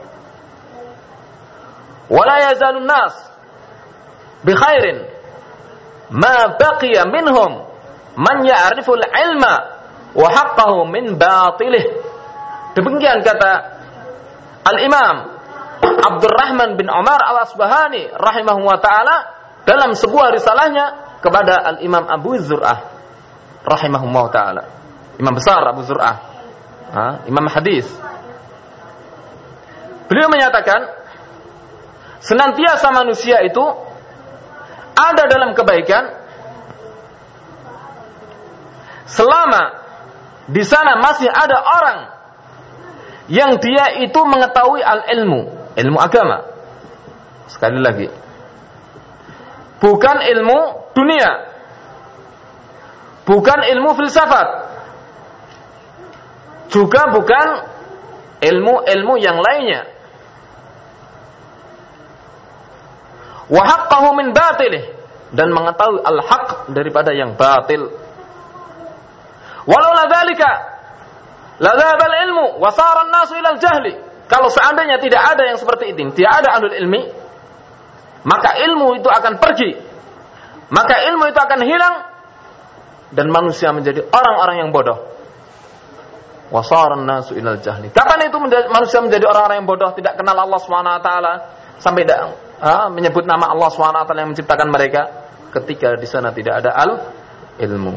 Wala yazalun nas bi khairin ma baqiya minhum man ya'riful ilma wa haqqahu min batilih. Demikian kata Al-Imam Abdurrahman bin Umar Al-Asbahani rahimahu wa ta'ala dalam sebuah risalahnya kepada Al-Imam Abu Zur'ah rahimahullah ta'ala, imam besar Abu Zur'ah, ha? imam hadis. Beliau menyatakan senantiasa manusia itu ada dalam kebaikan selama di sana masih ada orang yang dia itu mengetahui al-ilmu, ilmu agama. Sekali lagi, bukan ilmu dunia, bukan ilmu filsafat, juga bukan ilmu-ilmu yang lainnya. Wa haqqahu min batilih, dan mengetahui al-haq daripada yang batil. Walau la dzalika la dzhabal ilmu wa sara an-nasu ila al-jahli. Kalau seandainya tidak ada yang seperti itu, tidak ada ahlul ilmi, maka ilmu itu akan pergi, maka ilmu itu akan hilang dan manusia menjadi orang-orang yang bodoh. Wa sara an-nasu ila al-jahli. Kapan itu manusia menjadi orang-orang yang bodoh, tidak kenal Allah Subhanahu wa taala sampai tidak ha, menyebut nama Allah Subhanahu wa taala yang menciptakan mereka, ketika di sana tidak ada al-ilmu.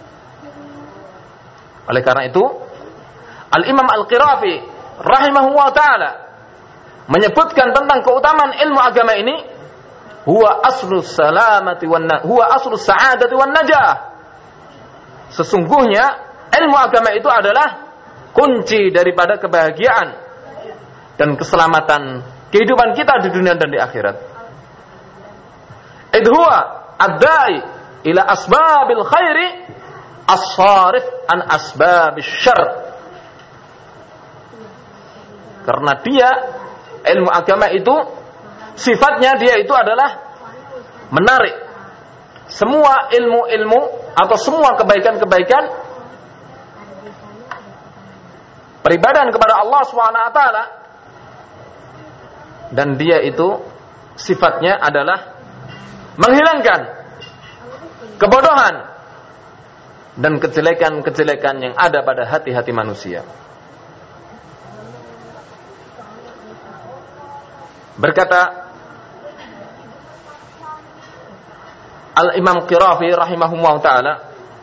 Oleh karena itu Al-Imam Al-Qirafi rahimahullah ta'ala menyebutkan tentang keutamaan ilmu agama ini huwa aslu salamati wan huwa aslu sa'adati wan najah. Sesungguhnya ilmu agama itu adalah kunci daripada kebahagiaan dan keselamatan kehidupan kita di dunia dan di akhirat. Idh huwa ad-da'i ila asbabil khairi as-sarif an asbabish syarr. Karena dia, ilmu agama itu sifatnya dia itu adalah menarik semua ilmu-ilmu atau semua kebaikan-kebaikan peribadahan kepada Allah subhanahu wa taala, dan dia itu sifatnya adalah menghilangkan kebodohan dan kejelekan-kejelekan yang ada pada hati-hati manusia. Berkata Al-Imam Qirafi rahimahullah ta'ala,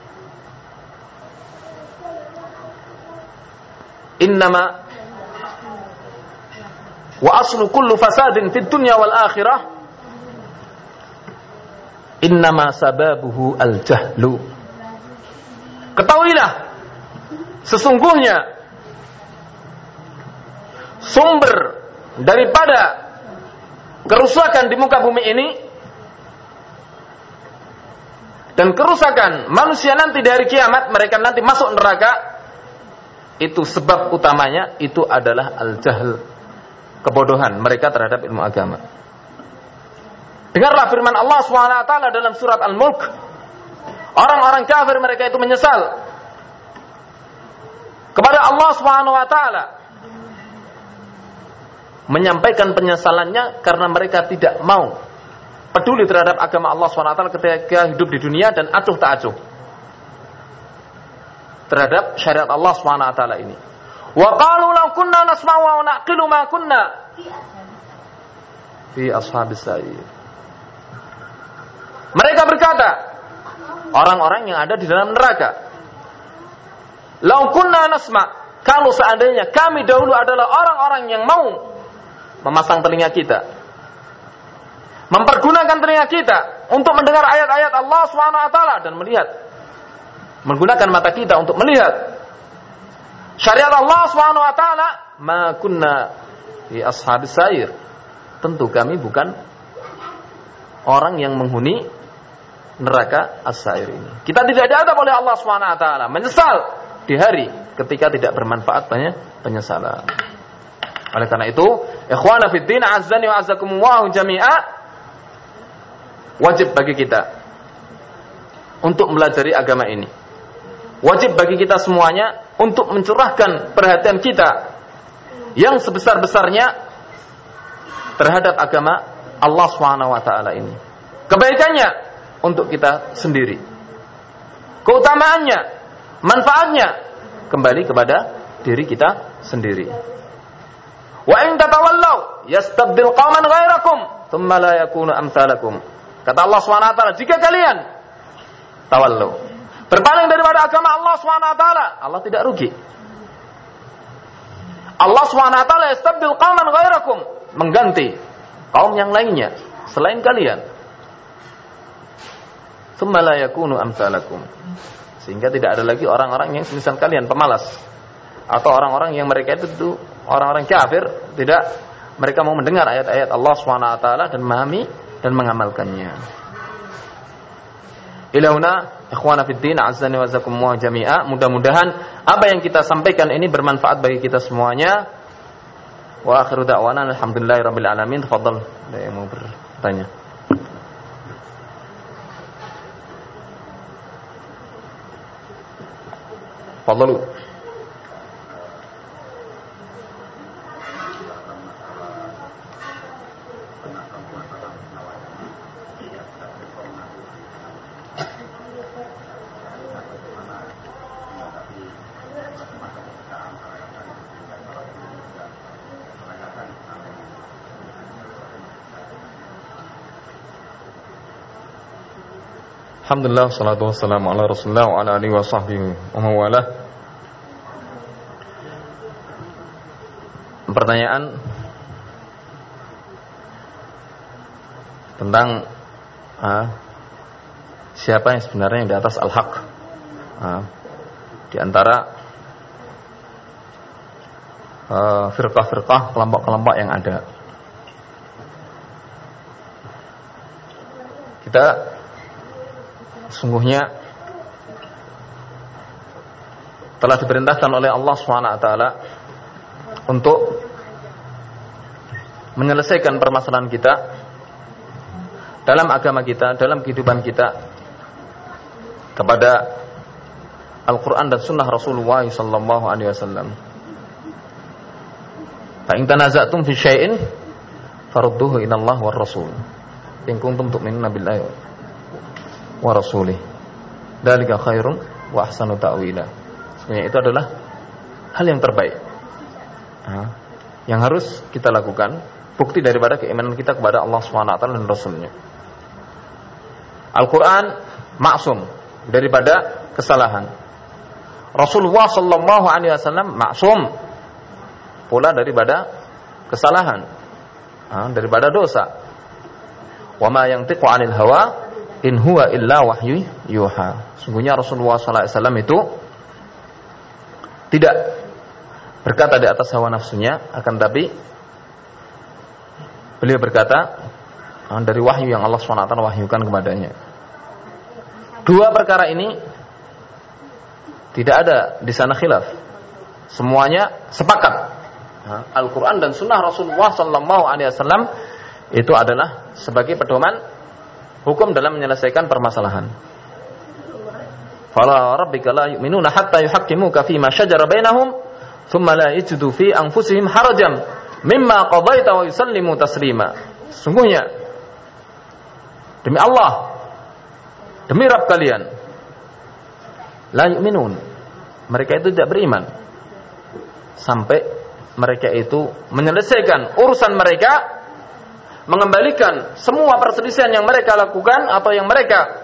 innama wa aslu kullu fasadin fid dunya wal akhirah innama sababuhu al-jahlu. Ketahuilah, sesungguhnya sumber daripada kerusakan di muka bumi ini dan kerusakan manusia nanti dari kiamat, mereka nanti masuk neraka, itu sebab utamanya itu adalah al-jahl, kebodohan mereka terhadap ilmu agama. Dengarlah firman Allah subhanahu wa taala dalam surat Al-Mulk. Orang-orang kafir mereka itu menyesal kepada Allah subhanahu wa taala, menyampaikan penyesalannya karena mereka tidak mau peduli terhadap agama Allah subhanahu wa taala ketika hidup di dunia dan acuh tak acuh terhadap syariat Allah subhanahu wa taala ini. Wa qalu law kunna nasma'u wa naqilu ma kunna fi ashabis sa'ir. Mereka berkata, orang-orang yang ada di dalam neraka, law kunna nasma', kalau seandainya kami dahulu adalah orang-orang yang mau memasang telinga kita, mempergunakan telinga kita untuk mendengar ayat-ayat Allah subhanahu wa taala dan melihat, menggunakan mata kita untuk melihat syariat Allah subhanahu wa taala, ma kunna fi ashabis sa'ir, tentu kami bukan orang yang menghuni neraka as-sa'ir ini. Kita tidak diadab oleh Allah subhanahu wa taala, menyesal di hari ketika tidak bermanfaat banyak penyesalan. Oleh karena itu, ikhwana fid din, azzani wa azzakumullah jami'a, wajib bagi kita untuk melajari agama ini. Wajib bagi kita semuanya untuk mencurahkan perhatian kita yang sebesar-besarnya terhadap agama Allah subhanahu wa taala ini. Kebaikannya untuk kita sendiri, keutamaannya, manfaatnya kembali kepada diri kita sendiri. Wa in tatawallaw yastabdil qauman ghairakum thumma la yakunu amsalakum. Kata Allah subhanahu wa taala, jika kalian tawallu, berpaling daripada agama Allah subhanahu wa taala, Allah tidak rugi. Allah subhanahu wa taala yastabdil qauman ghairakum, mengganti kaum yang lainnya selain kalian. Thumma la yakunu amsalakum, sehingga tidak ada lagi orang-orang yang semisal kalian, pemalas, atau orang-orang yang mereka itu orang-orang kafir, tidak, mereka mau mendengar ayat-ayat Allah subhanahu wa taala dan memahami dan mengamalkannya. Ilahuna ikhwana fid din, azzani wa zakumullah jami'a. Mudah-mudahan apa yang kita sampaikan ini bermanfaat bagi kita semuanya. Wa akhiru da'wana alhamdulillahirabbil alamin. Tafadhal, ada yang mau bertanya. Tafadhalu. Alhamdulillah, salatu wassalamu ala rasulullah wa ala alihi wa sahbihi wa mawalah. Pertanyaan, tentang uh, siapa yang sebenarnya yang di atas al-haq uh, di antara uh, firqah-firqah, kelompok-kelompok yang ada. Kita sungguhnya telah diperintahkan oleh Allah subhanahu wa taala untuk menyelesaikan permasalahan kita dalam agama kita, dalam kehidupan kita kepada Al-Quran dan Sunnah Rasulullah sallallahu alaihi wasallam. Fa in tanaza'tum fi syai'in farudduhu ila Allah war Rasul in kuntum tu'minuna billahi wa rasulih. Dzalika khairun wa ahsanu ta'wila. Sebenarnya itu adalah hal yang terbaik, nah, yang harus kita lakukan, bukti daripada keimanan kita kepada Allah subhanahu wa taala dan Rasulnya. Al-Quran maksum daripada kesalahan. Rasulullah sallallahu alaihi wasallam maksum pula daripada kesalahan, nah, daripada dosa. Wa ma yantiqu 'anil hawa in huwa illa wahyu yuha. Sungguhnya Rasulullah sallallahu alaihi wasallam itu tidak berkata di atas hawa nafsunya, akan tapi beliau berkata dari wahyu yang Allah subhanahu wa taala wahyukan kepadanya. Dua perkara ini tidak ada di sana khilaf. Semuanya sepakat. Al-Quran dan Sunnah Rasulullah sallallahu alaihi wasallam itu adalah sebagai pedoman hukum dalam menyelesaikan permasalahan. Fala rabbika la yu'minuna hatta yuhaqqimuka fima shajara bainahum thumma la yajidu fi anfusihim harajan mimma qadaita wa yusallimu taslima. Sungguhnya demi Allah, demi Rabb kalian, la yu'minun, mereka itu tidak beriman sampai mereka itu menyelesaikan urusan mereka, mengembalikan semua perselisihan yang mereka lakukan atau yang mereka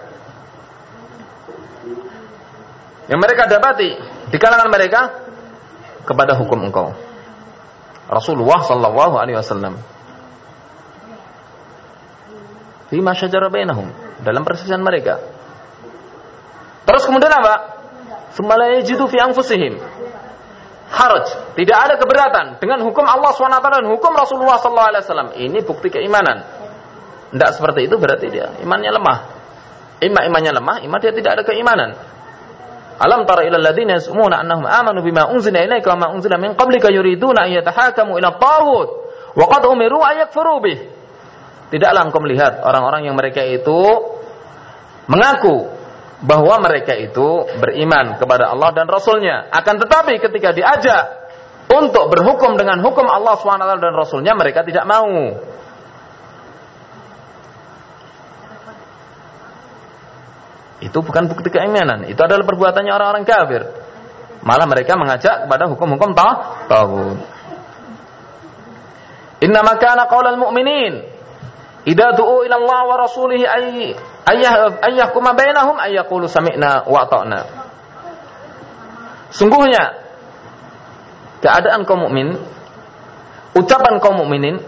yang mereka dapati di kalangan mereka kepada hukum engkau, Rasulullah sallallahu alaihi wasallam. Fima syajara bainahum, dalam perselisihan mereka. Terus kemudian apa? Tsumma la yajidu fi anfusihim haraj, tidak ada keberatan dengan hukum Allah subhanahu wa taala dan hukum Rasulullah sallallahu alaihi wasallam. Ini bukti keimanan. Tidak seperti itu berarti dia imannya lemah. Ima imannya lemah, ima dia tidak ada keimanan. Alam tara ilal ladzina yas'umuna annahum amanu bima unzila ilaika wa ma unzila min qablika yuriduna an yatahakamu ila at-taghut wa qad umiru an yakfuru bih. Tidaklah engkau melihat orang-orang yang mereka itu mengaku bahwa mereka itu beriman kepada Allah dan Rasulnya, akan tetapi ketika diajak untuk berhukum dengan hukum Allah subhanahu wa taala dan Rasulnya, mereka tidak mau. Itu bukan bukti keimanan, itu adalah perbuatannya orang-orang kafir. Malah mereka mengajak kepada hukum-hukum taghut. Innama kana qaulal mu'minin idza du'u ila Allah wa rasulih ay ayyahkuma bainahum ay yaqulu sami'na wa ata'na. Sungguhnya keadaan kaum mukmin, ucapan kaum mukminin,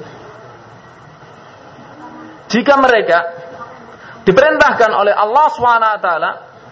jika mereka diperintahkan oleh Allah subhanahu wa taala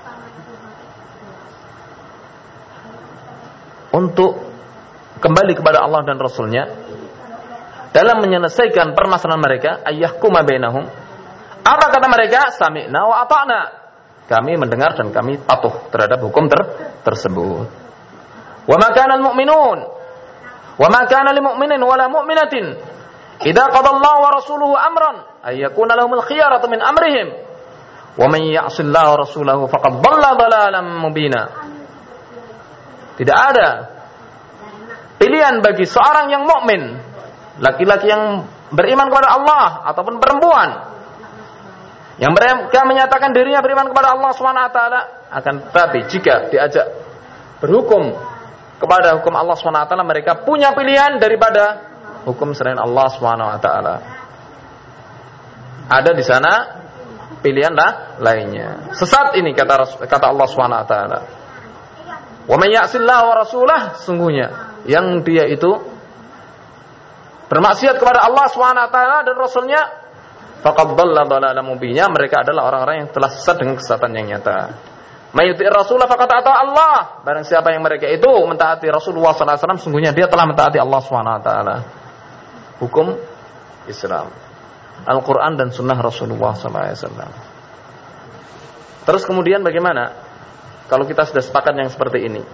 untuk kembali kepada Allah dan Rasulnya dalam menyelesaikan permasalahan mereka, ayyahkuma bainahum, apa kata mereka? Sami'na wa ata'na, kami mendengar dan kami patuh terhadap hukum ter tersebut. Wa ma kana al-mu'minun wa ma kana lil mu'minin wala mu'minatin idza qada Allah wa rasuluhu amran ay yakuna lahumul khiyaratu min amrihim wa man ya'si Allah wa rasulahu faqad dhalla dhalalan mubina. Tidak ada pilihan bagi seorang yang mukmin, laki-laki yang beriman kepada Allah ataupun perempuan yang mereka menyatakan dirinya beriman kepada Allah subhanahu wa taala, akan tetapi jika diajak berhukum kepada hukum Allah subhanahu wa taala, mereka punya pilihan daripada hukum selain Allah subhanahu wa taala. Ada di sana pilihan lah lainnya. Sesat ini kata kata Allah subhanahu wa taala. Wa may ya'sillaha wa rasulah, sungguhnya yang dia itu bermaksiat kepada Allah subhanahu wa taala dan Rasulnya, faqad dhalla dhalalan mubina, mereka adalah orang-orang yang telah sesat dengan kesesatan yang nyata. May yuti'ir Rasul faqad ata Allah, barang siapa yang mereka itu mentaati Rasulullah sallallahu alaihi wasallam, sungguhnya dia telah mentaati Allah Subhanahu wa taala. Hukum Islam, Al-Qur'an dan sunnah Rasulullah sallallahu alaihi wasallam. Terus kemudian bagaimana kalau kita sudah sepakat yang seperti ini?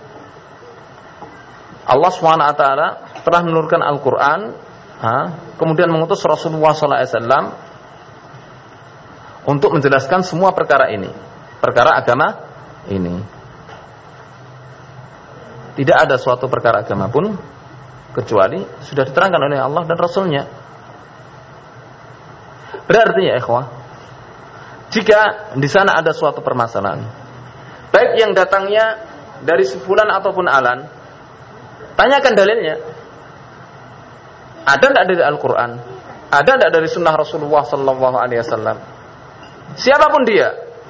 Allah Subhanahu wa taala telah menurunkan Al-Qur'an, kemudian mengutus Rasulullah sallallahu alaihi wasallam untuk menjelaskan semua perkara ini, perkara agama ini. Tidak ada suatu perkara agama pun kecuali sudah diterangkan oleh Allah dan Rasulnya. Berarti ya ikhwah, jika di sana ada suatu permasalahan, baik yang datangnya dari sebulan ataupun alan, tanyakan dalilnya. Ada tidak dari Al-Quran? Ada tidak dari sunnah Rasulullah sallallahu alaihi wasallam? Siapapun dia,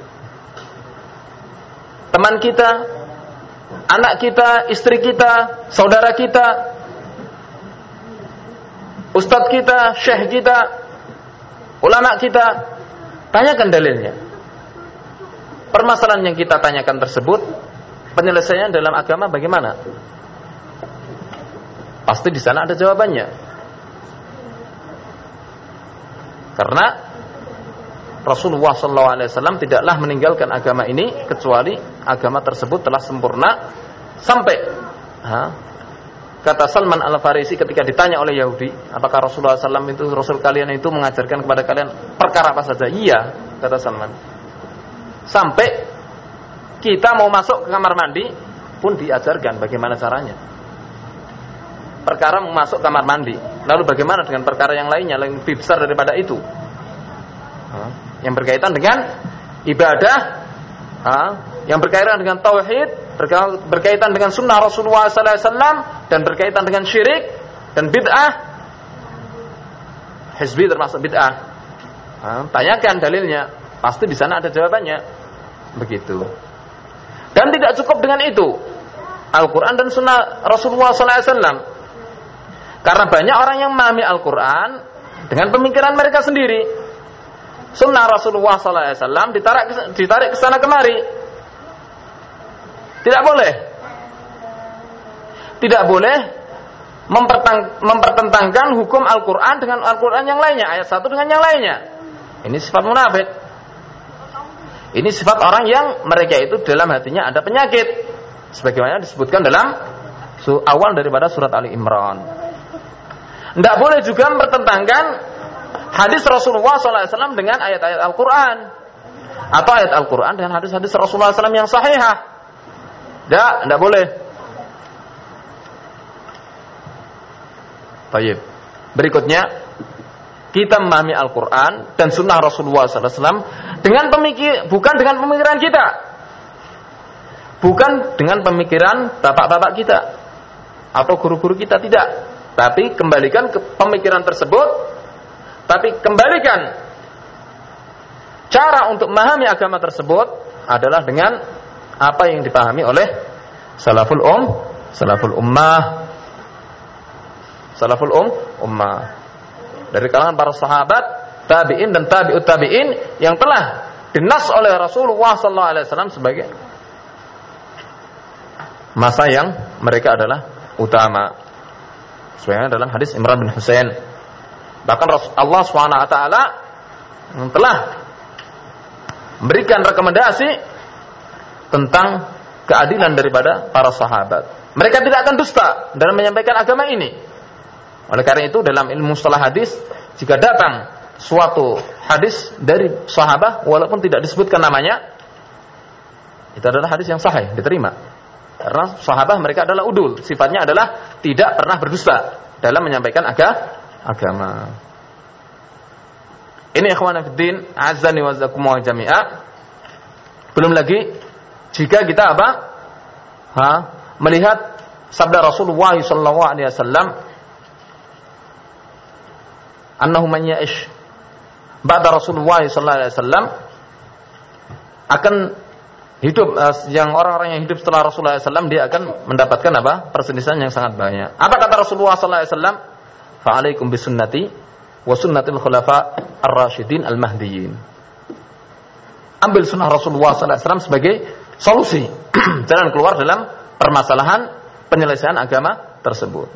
teman kita, anak kita, istri kita, saudara kita, ustadz kita, syekh kita, ulama kita, tanyakan dalilnya. Permasalahan yang kita tanyakan tersebut, penyelesaiannya dalam agama bagaimana? Pasti di sana ada jawabannya. Karena Rasulullah sallallahu alaihi wasallam tidaklah meninggalkan agama ini kecuali agama tersebut telah sempurna sampai ha, kata Salman Al-Farisi ketika ditanya oleh Yahudi, apakah Rasulullah sallallahu alaihi wasallam itu Rasul kalian itu mengajarkan kepada kalian perkara apa saja? Iya, kata Salman. Sampai kita mau masuk ke kamar mandi pun diajarkan bagaimana caranya. Perkara mau masuk kamar mandi, lalu bagaimana dengan perkara yang lainnya yang lebih besar daripada itu, yang berkaitan dengan ibadah, yang berkaitan dengan tauhid, berkaitan dengan sunnah Rasulullah sallallahu alaihi wasallam, dan berkaitan dengan syirik dan bid'ah. Hizbi termasuk bid'ah. Tanyakan dalilnya, pasti di sana ada jawabannya. Begitu. Dan tidak cukup dengan itu, Al-Quran dan sunnah Rasulullah sallallahu alaihi wasallam. Karena banyak orang yang memahami Al-Quran dengan pemikiran mereka sendiri. Sunnah Rasulullah sallallahu alaihi wasallam ditarik ditarik ke sana kemari. Tidak boleh. Tidak boleh mempertentangkan hukum Al-Quran dengan Al-Quran yang lainnya, ayat satu dengan yang lainnya. Ini sifat munafik. Ini sifat orang yang mereka itu dalam hatinya ada penyakit, sebagaimana disebutkan dalam awal daripada surat Ali Imran. Tidak boleh juga mempertentangkan hadis Rasulullah sallallahu alaihi wasallam dengan ayat-ayat Al-Quran, atau ayat Al-Quran dengan hadis-hadis Rasulullah sallallahu alaihi wasallam yang sahihah. Tidak, tidak boleh. Baik. Berikutnya, kita memahami Al-Quran dan sunnah Rasulullah sallallahu alaihi wasallam dengan pemikir, bukan dengan pemikiran kita, bukan dengan pemikiran bapak-bapak kita atau guru-guru kita, tidak. Tapi kembalikan ke pemikiran tersebut, tapi kembalikan cara untuk memahami agama tersebut adalah dengan apa yang dipahami oleh salaful um, salaful ummah, salaful um, ummah dari kalangan para sahabat, tabi'in dan tabi'ut tabi'in yang telah dinas oleh Rasulullah sallallahu alaihi wasallam sebagai masa yang mereka adalah utama. Sebenarnya dalam hadis Imran bin Husain, bahkan Allah subhanahu wa taala telah memberikan rekomendasi tentang keadilan daripada para sahabat. Mereka tidak akan dusta dalam menyampaikan agama ini. Oleh karena itu dalam ilmu mustalah hadis, jika datang suatu hadis dari sahabat walaupun tidak disebutkan namanya, itu adalah hadis yang sahih, diterima. Karena sahabat mereka adalah udul, sifatnya adalah tidak pernah berdusta dalam menyampaikan aga, agama. Ini ikhwan fiddin, azzani wa jazakumullah jami'a. Belum lagi jika kita apa? Ha, melihat sabda Rasulullah sallallahu alaihi wasallam, annahu man ya'ish ba'da Rasulullah sallallahu alaihi wasallam, akan hidup yang orang-orang yang hidup setelah Rasulullah sallallahu alaihi wasallam, dia akan mendapatkan apa? Perselisihan yang sangat banyak. Apa kata Rasulullah sallallahu alaihi wasallam? Fa'alaikum bisunnati wa sunnatil khulafa ar-rasyidin al-mahdiyyin. Ambil sunnah Rasulullah sallallahu alaihi wasallam sebagai solusi jalan keluar dalam permasalahan penyelesaian agama tersebut.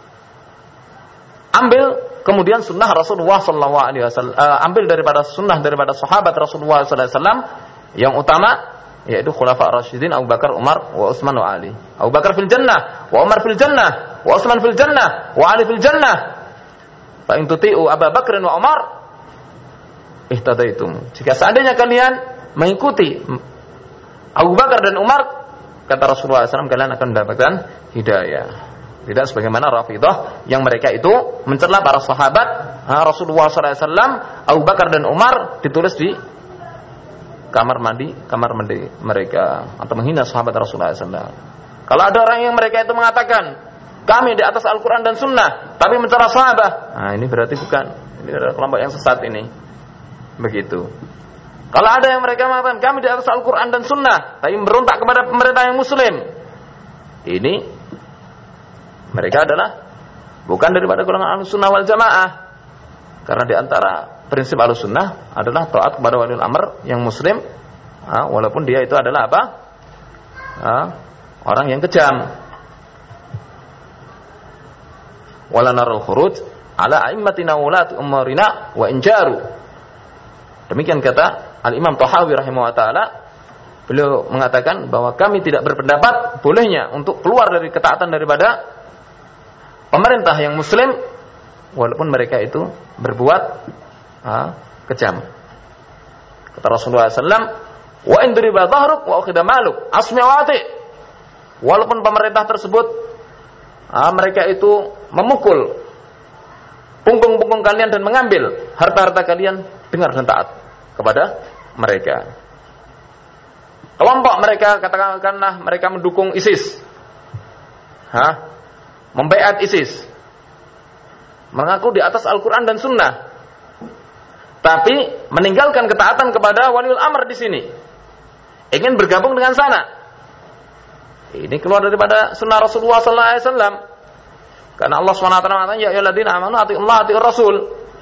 Ambil kemudian sunnah Rasulullah sallallahu alaihi wasallam, uh, ambil daripada sunnah daripada sahabat Rasulullah sallallahu alaihi wasallam yang utama, yaitu khulafa ar-rasyidin Abu Bakar, Umar, wa Utsman wa Ali. Abu Bakar fil jannah, wa Umar fil jannah, wa Utsman fil jannah, wa Ali fil jannah. Fa in tuti'u Abu Bakr wa Umar ihtadaitum. Jika seandainya kalian mengikuti Abu Bakar dan Umar, kata Rasulullah sallallahu alaihi wasallam, kalian akan mendapatkan hidayah. Tidak sebagaimana Rafidhah yang mereka itu mencela para sahabat Rasulullah sallallahu alaihi wasallam, Abu Bakar dan Umar ditulis di kamar mandi, kamar mandi mereka, atau menghina sahabat Rasulullah sallallahu alaihi wasallam. Kalau ada orang yang mereka itu mengatakan kami di atas Al-Quran dan Sunnah, tapi mencela sahabat, nah ini berarti bukan, ini adalah kelompok yang sesat ini. Begitu. Kalau ada yang mereka mengatakan kami di atas Al-Quran dan Sunnah, tapi memberontak kepada pemerintah yang Muslim, ini mereka adalah bukan daripada golongan Ahlussunnah wal Jamaah. Karena di antara prinsip Ahlussunnah adalah taat kepada waliul amr yang Muslim, walaupun dia itu adalah apa? Orang yang kejam. Wala naral khuruj ala a'immatina ulati umurina wa injaru. Demikian kata Al-Imam Tahawi rahimahullah ta'ala. Beliau mengatakan bahwa kami tidak berpendapat bolehnya untuk keluar dari ketaatan daripada pemerintah yang Muslim walaupun mereka itu berbuat ha, kejam. Kata Rasulullah sallallahu alaihi wasallam, wa in duriba dhahruk wa ukhidha maluk asmi wa ati. Walaupun pemerintah tersebut ha, mereka itu memukul punggung-punggung kalian dan mengambil harta-harta kalian, dengar dan taat kepada mereka. Kelompok mereka, katakanlah mereka mendukung ISIS, ha, membaiat ISIS, mengaku di atas Al-Quran dan Sunnah, tapi meninggalkan ketaatan kepada waliul amr di sini, ingin bergabung dengan sana. Ini keluar daripada Sunnah Rasulullah Sallallahu Alaihi Wasallam. Karena Allah Subhanahu Wa Taala mengatakan, ya ayyuhalladzina amanu atiiullaha atiiur rasul.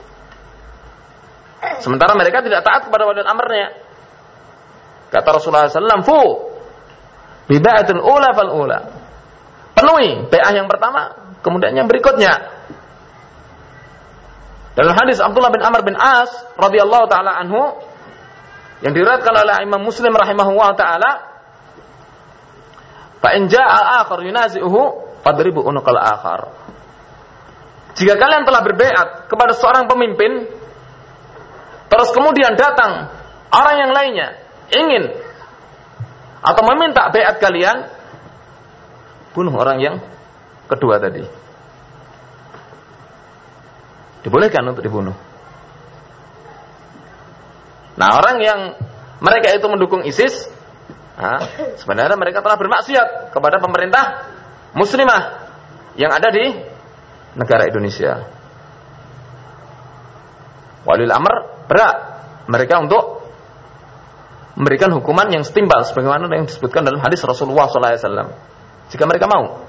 Sementara mereka tidak taat kepada waliul amrnya. Kata Rasulullah sallallahu alaihi wasallam, fu bid'atul ula fal ula. Penuhi bai'ah yang pertama, kemudian yang berikutnya. Dalam hadis Abdullah bin Amr bin As radhiyallahu taala anhu yang diriwayatkan oleh Imam Muslim rahimahullah taala, fa in jaa'a akhar yunazi'uhu fadribu unuqal akhar. Jika kalian telah berbaiat kepada seorang pemimpin, terus kemudian datang orang yang lainnya ingin atau meminta baiat kalian, bunuh orang yang kedua tadi. Dibolehkan untuk dibunuh. Nah, orang yang mereka itu mendukung ISIS, nah, sebenarnya mereka telah bermaksiat kepada pemerintah muslimah yang ada di negara Indonesia. Waliul amr berat mereka untuk memberikan hukuman yang setimpal sebagaimana yang disebutkan dalam hadis Rasulullah sallallahu alaihi wasallam. Jika mereka mau.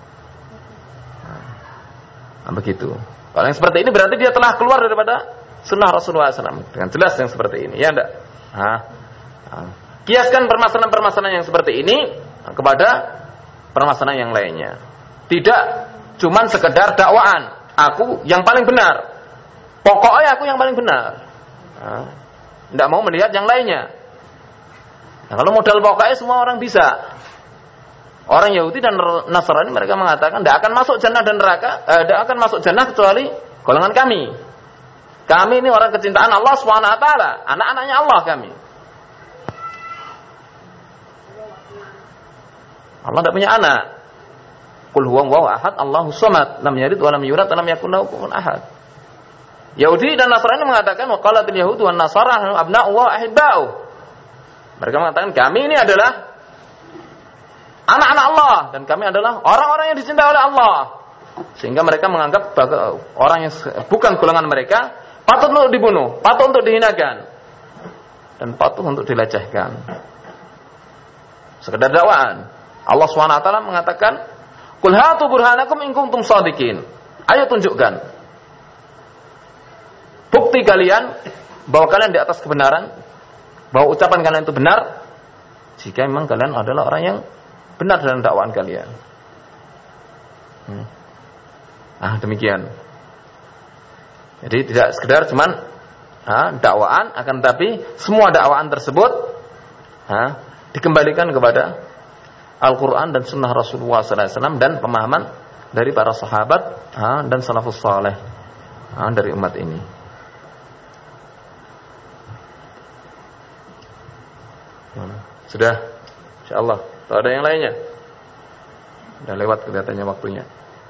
Nah, begitu. Kalau yang seperti ini berarti dia telah keluar daripada sunnah Rasulullah sallallahu alaihi wasallam. Dengan jelas yang seperti ini, ya enggak? Nah, nah. Kiaskan permasalahan-permasalahan yang seperti ini kepada permasalahan yang lainnya. Tidak cuman sekedar dakwaan, aku yang paling benar. Pokoknya aku yang paling benar. Nah, tidak mau melihat yang lainnya. Nah, kalau modal pokoknya semua orang bisa. Orang Yahudi dan Nasrani mereka mengatakan tidak akan masuk jannah dan neraka, eh, tidak akan masuk jannah kecuali golongan kami. Kami ini orang kecintaan Allah Subhanahu wa taala, anak-anaknya Allah kami. Allah tidak punya anak. Qul huwallahu ahad, Allahus samad, lam yalid wa lam yulad wa lam yakul lahu kufuwan ahad. Yahudi dan Nasrani mengatakan wa qalatil yahudu wan nasara abna'u wa ahibba'u. Mereka mengatakan kami ini adalah anak-anak Allah dan kami adalah orang-orang yang dicintai oleh Allah. Sehingga mereka menganggap orang yang bukan golongan mereka patut untuk dibunuh, patut untuk dihinakan, dan patut untuk dilecehkan. Sekedar dakwaan. Allah subhanahu wa taala mengatakan, "Qul hatu burhanakum in kuntum shadiqin." Ayo tunjukkan bukti kalian bahwa kalian di atas kebenaran, bahwa ucapan kalian itu benar, jika memang kalian adalah orang yang benar dalam dakwaan kalian. Hmm. Ah, demikian. Jadi tidak sekedar cuman ah, dakwaan, akan tetapi semua dakwaan tersebut ah, dikembalikan kepada Al-Quran dan Sunnah Rasulullah sallallahu alaihi wasallam dan pemahaman dari para sahabat ah, dan salafus saleh ah, dari umat ini. Sudah, insyaallah. Kalau ada yang lainnya, sudah lewat kelihatannya waktunya.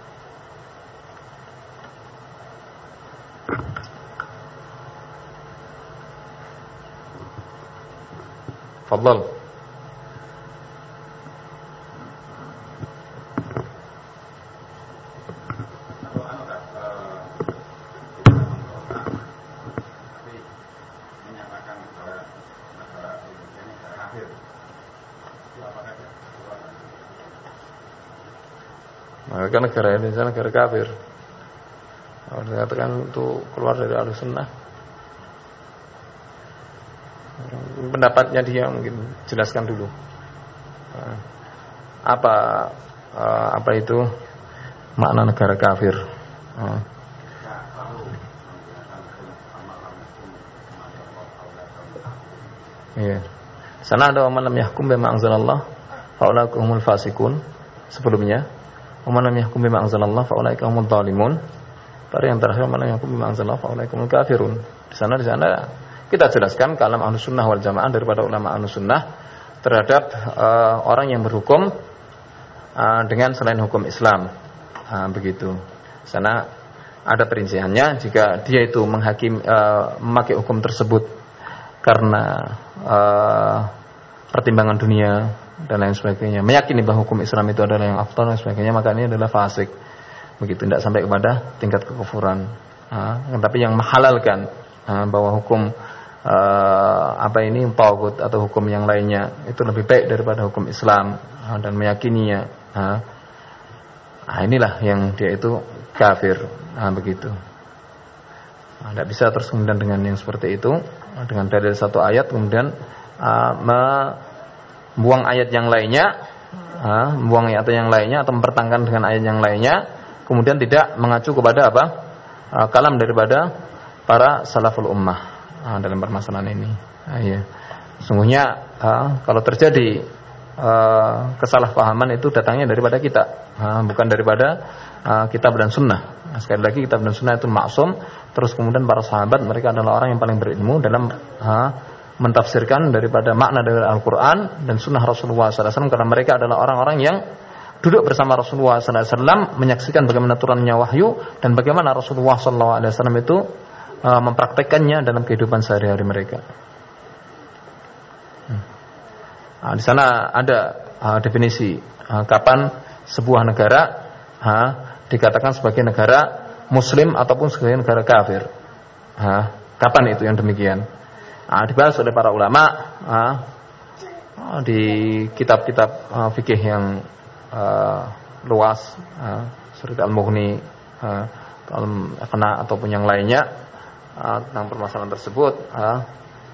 Fadhal. Maka negara Indonesia negara kafir. Kalau dikatakan itu keluar dari Ahlussunnah, pendapatnya dia mungkin jelaskan dulu apa apa itu makna negara kafir. Iya. Sana ada man lam yahkum bima anzalallah fa ulaika humul fasiqun. Sebelumnya, man lam yahkum bima anzalallah fa ulaika humul zalimun. Baru yang terakhir, man lam yahkum bima anzalallah fa ulaika humul kafirun. Di sana di sana kita jelaskan kalam Ahlussunnah wal Jamaah daripada ulama Ahlussunnah terhadap uh, orang yang berhukum uh, dengan selain hukum Islam. Uh, begitu. Sana ada perinciannya, jika dia itu menghakim uh, memakai hukum tersebut karena uh, pertimbangan dunia dan lain sebagainya, meyakini bahwa hukum Islam itu adalah yang afdal dan sebagainya, maka ini adalah fasik. Begitu, tidak sampai kepada tingkat kekufuran. Uh, tapi yang menghalalkan uh, bahwa hukum Uh, apa ini taghut atau hukum yang lainnya itu lebih baik daripada hukum Islam uh, dan meyakininya, uh, nah inilah yang dia itu kafir, uh, begitu. Tidak uh, bisa terus kemudian dengan yang seperti itu uh, dengan dalil satu ayat kemudian uh, membuang ayat yang lainnya, uh, membuang ayat yang lainnya atau mempertangkan dengan ayat yang lainnya, kemudian tidak mengacu kepada apa uh, kalam daripada para salaful ummah dalam permasalahan ini. Ah, iya. Sungguhnya ah, kalau terjadi ah, kesalahpahaman itu datangnya daripada kita, ah, bukan daripada ah, kitab dan sunnah. Nah, sekali lagi kitab dan sunnah itu maksum. Terus kemudian para sahabat mereka adalah orang yang paling berilmu dalam ah, mentafsirkan daripada makna dari Al-Quran dan sunnah Rasulullah sallallahu alaihi wasallam, karena mereka adalah orang-orang yang duduk bersama Rasulullah sallallahu alaihi wasallam menyaksikan bagaimana turunnya wahyu dan bagaimana Rasulullah sallallahu alaihi wasallam itu Uh, mempraktekkannya dalam kehidupan sehari-hari mereka. Hmm. Nah, di sana ada uh, definisi uh, kapan sebuah negara uh, dikatakan sebagai negara Muslim ataupun sebagai negara kafir. Uh, kapan itu yang demikian? Uh, dibahas oleh para ulama uh, uh, di kitab-kitab uh, fikih yang uh, luas, uh, seperti Al-Mughni, uh, Al-Iqna ataupun yang lainnya. Uh, tentang permasalahan tersebut, uh,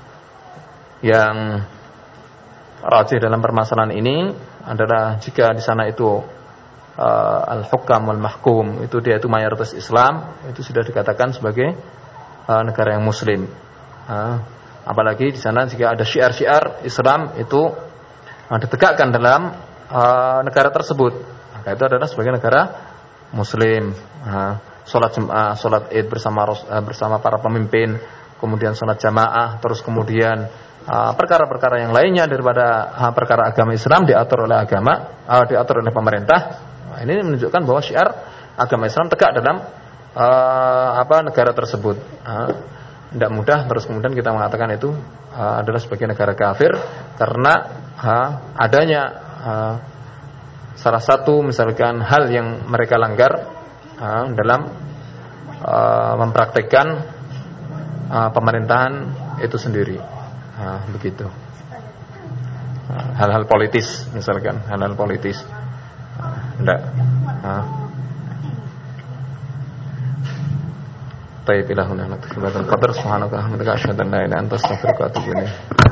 yang rajih dalam permasalahan ini adalah jika di sana itu uh, al-hukam wal mahkum itu dia itu mayoritas Islam, itu sudah dikatakan sebagai uh, negara yang Muslim. Uh, apalagi di sana jika ada syiar-syiar Islam itu uh, ditegakkan dalam uh, negara tersebut, maka itu adalah sebagai negara Muslim. Uh, Sholat jemaah, sholat id bersama bersama para pemimpin, kemudian sholat jamaah, terus kemudian uh, perkara-perkara yang lainnya daripada uh, perkara agama Islam diatur oleh agama, uh, diatur oleh pemerintah. Nah, ini menunjukkan bahwa syiar agama Islam tegak dalam uh, apa negara tersebut. Uh, tidak mudah terus kemudian kita mengatakan itu uh, adalah sebagai negara kafir karena uh, adanya uh, salah satu misalkan hal yang mereka langgar Uh, dalam uh, mempraktekkan uh, pemerintahan itu sendiri, uh, begitu. Uh, hal-hal politis, misalkan hal-hal politis, uh, enggak. Uh. Tayyib ilahuna naktafi bihadzal qadar subhanaka wa bihamdika asyhadu an la ilaha illa anta astaghfiruka wa atubu ilaik.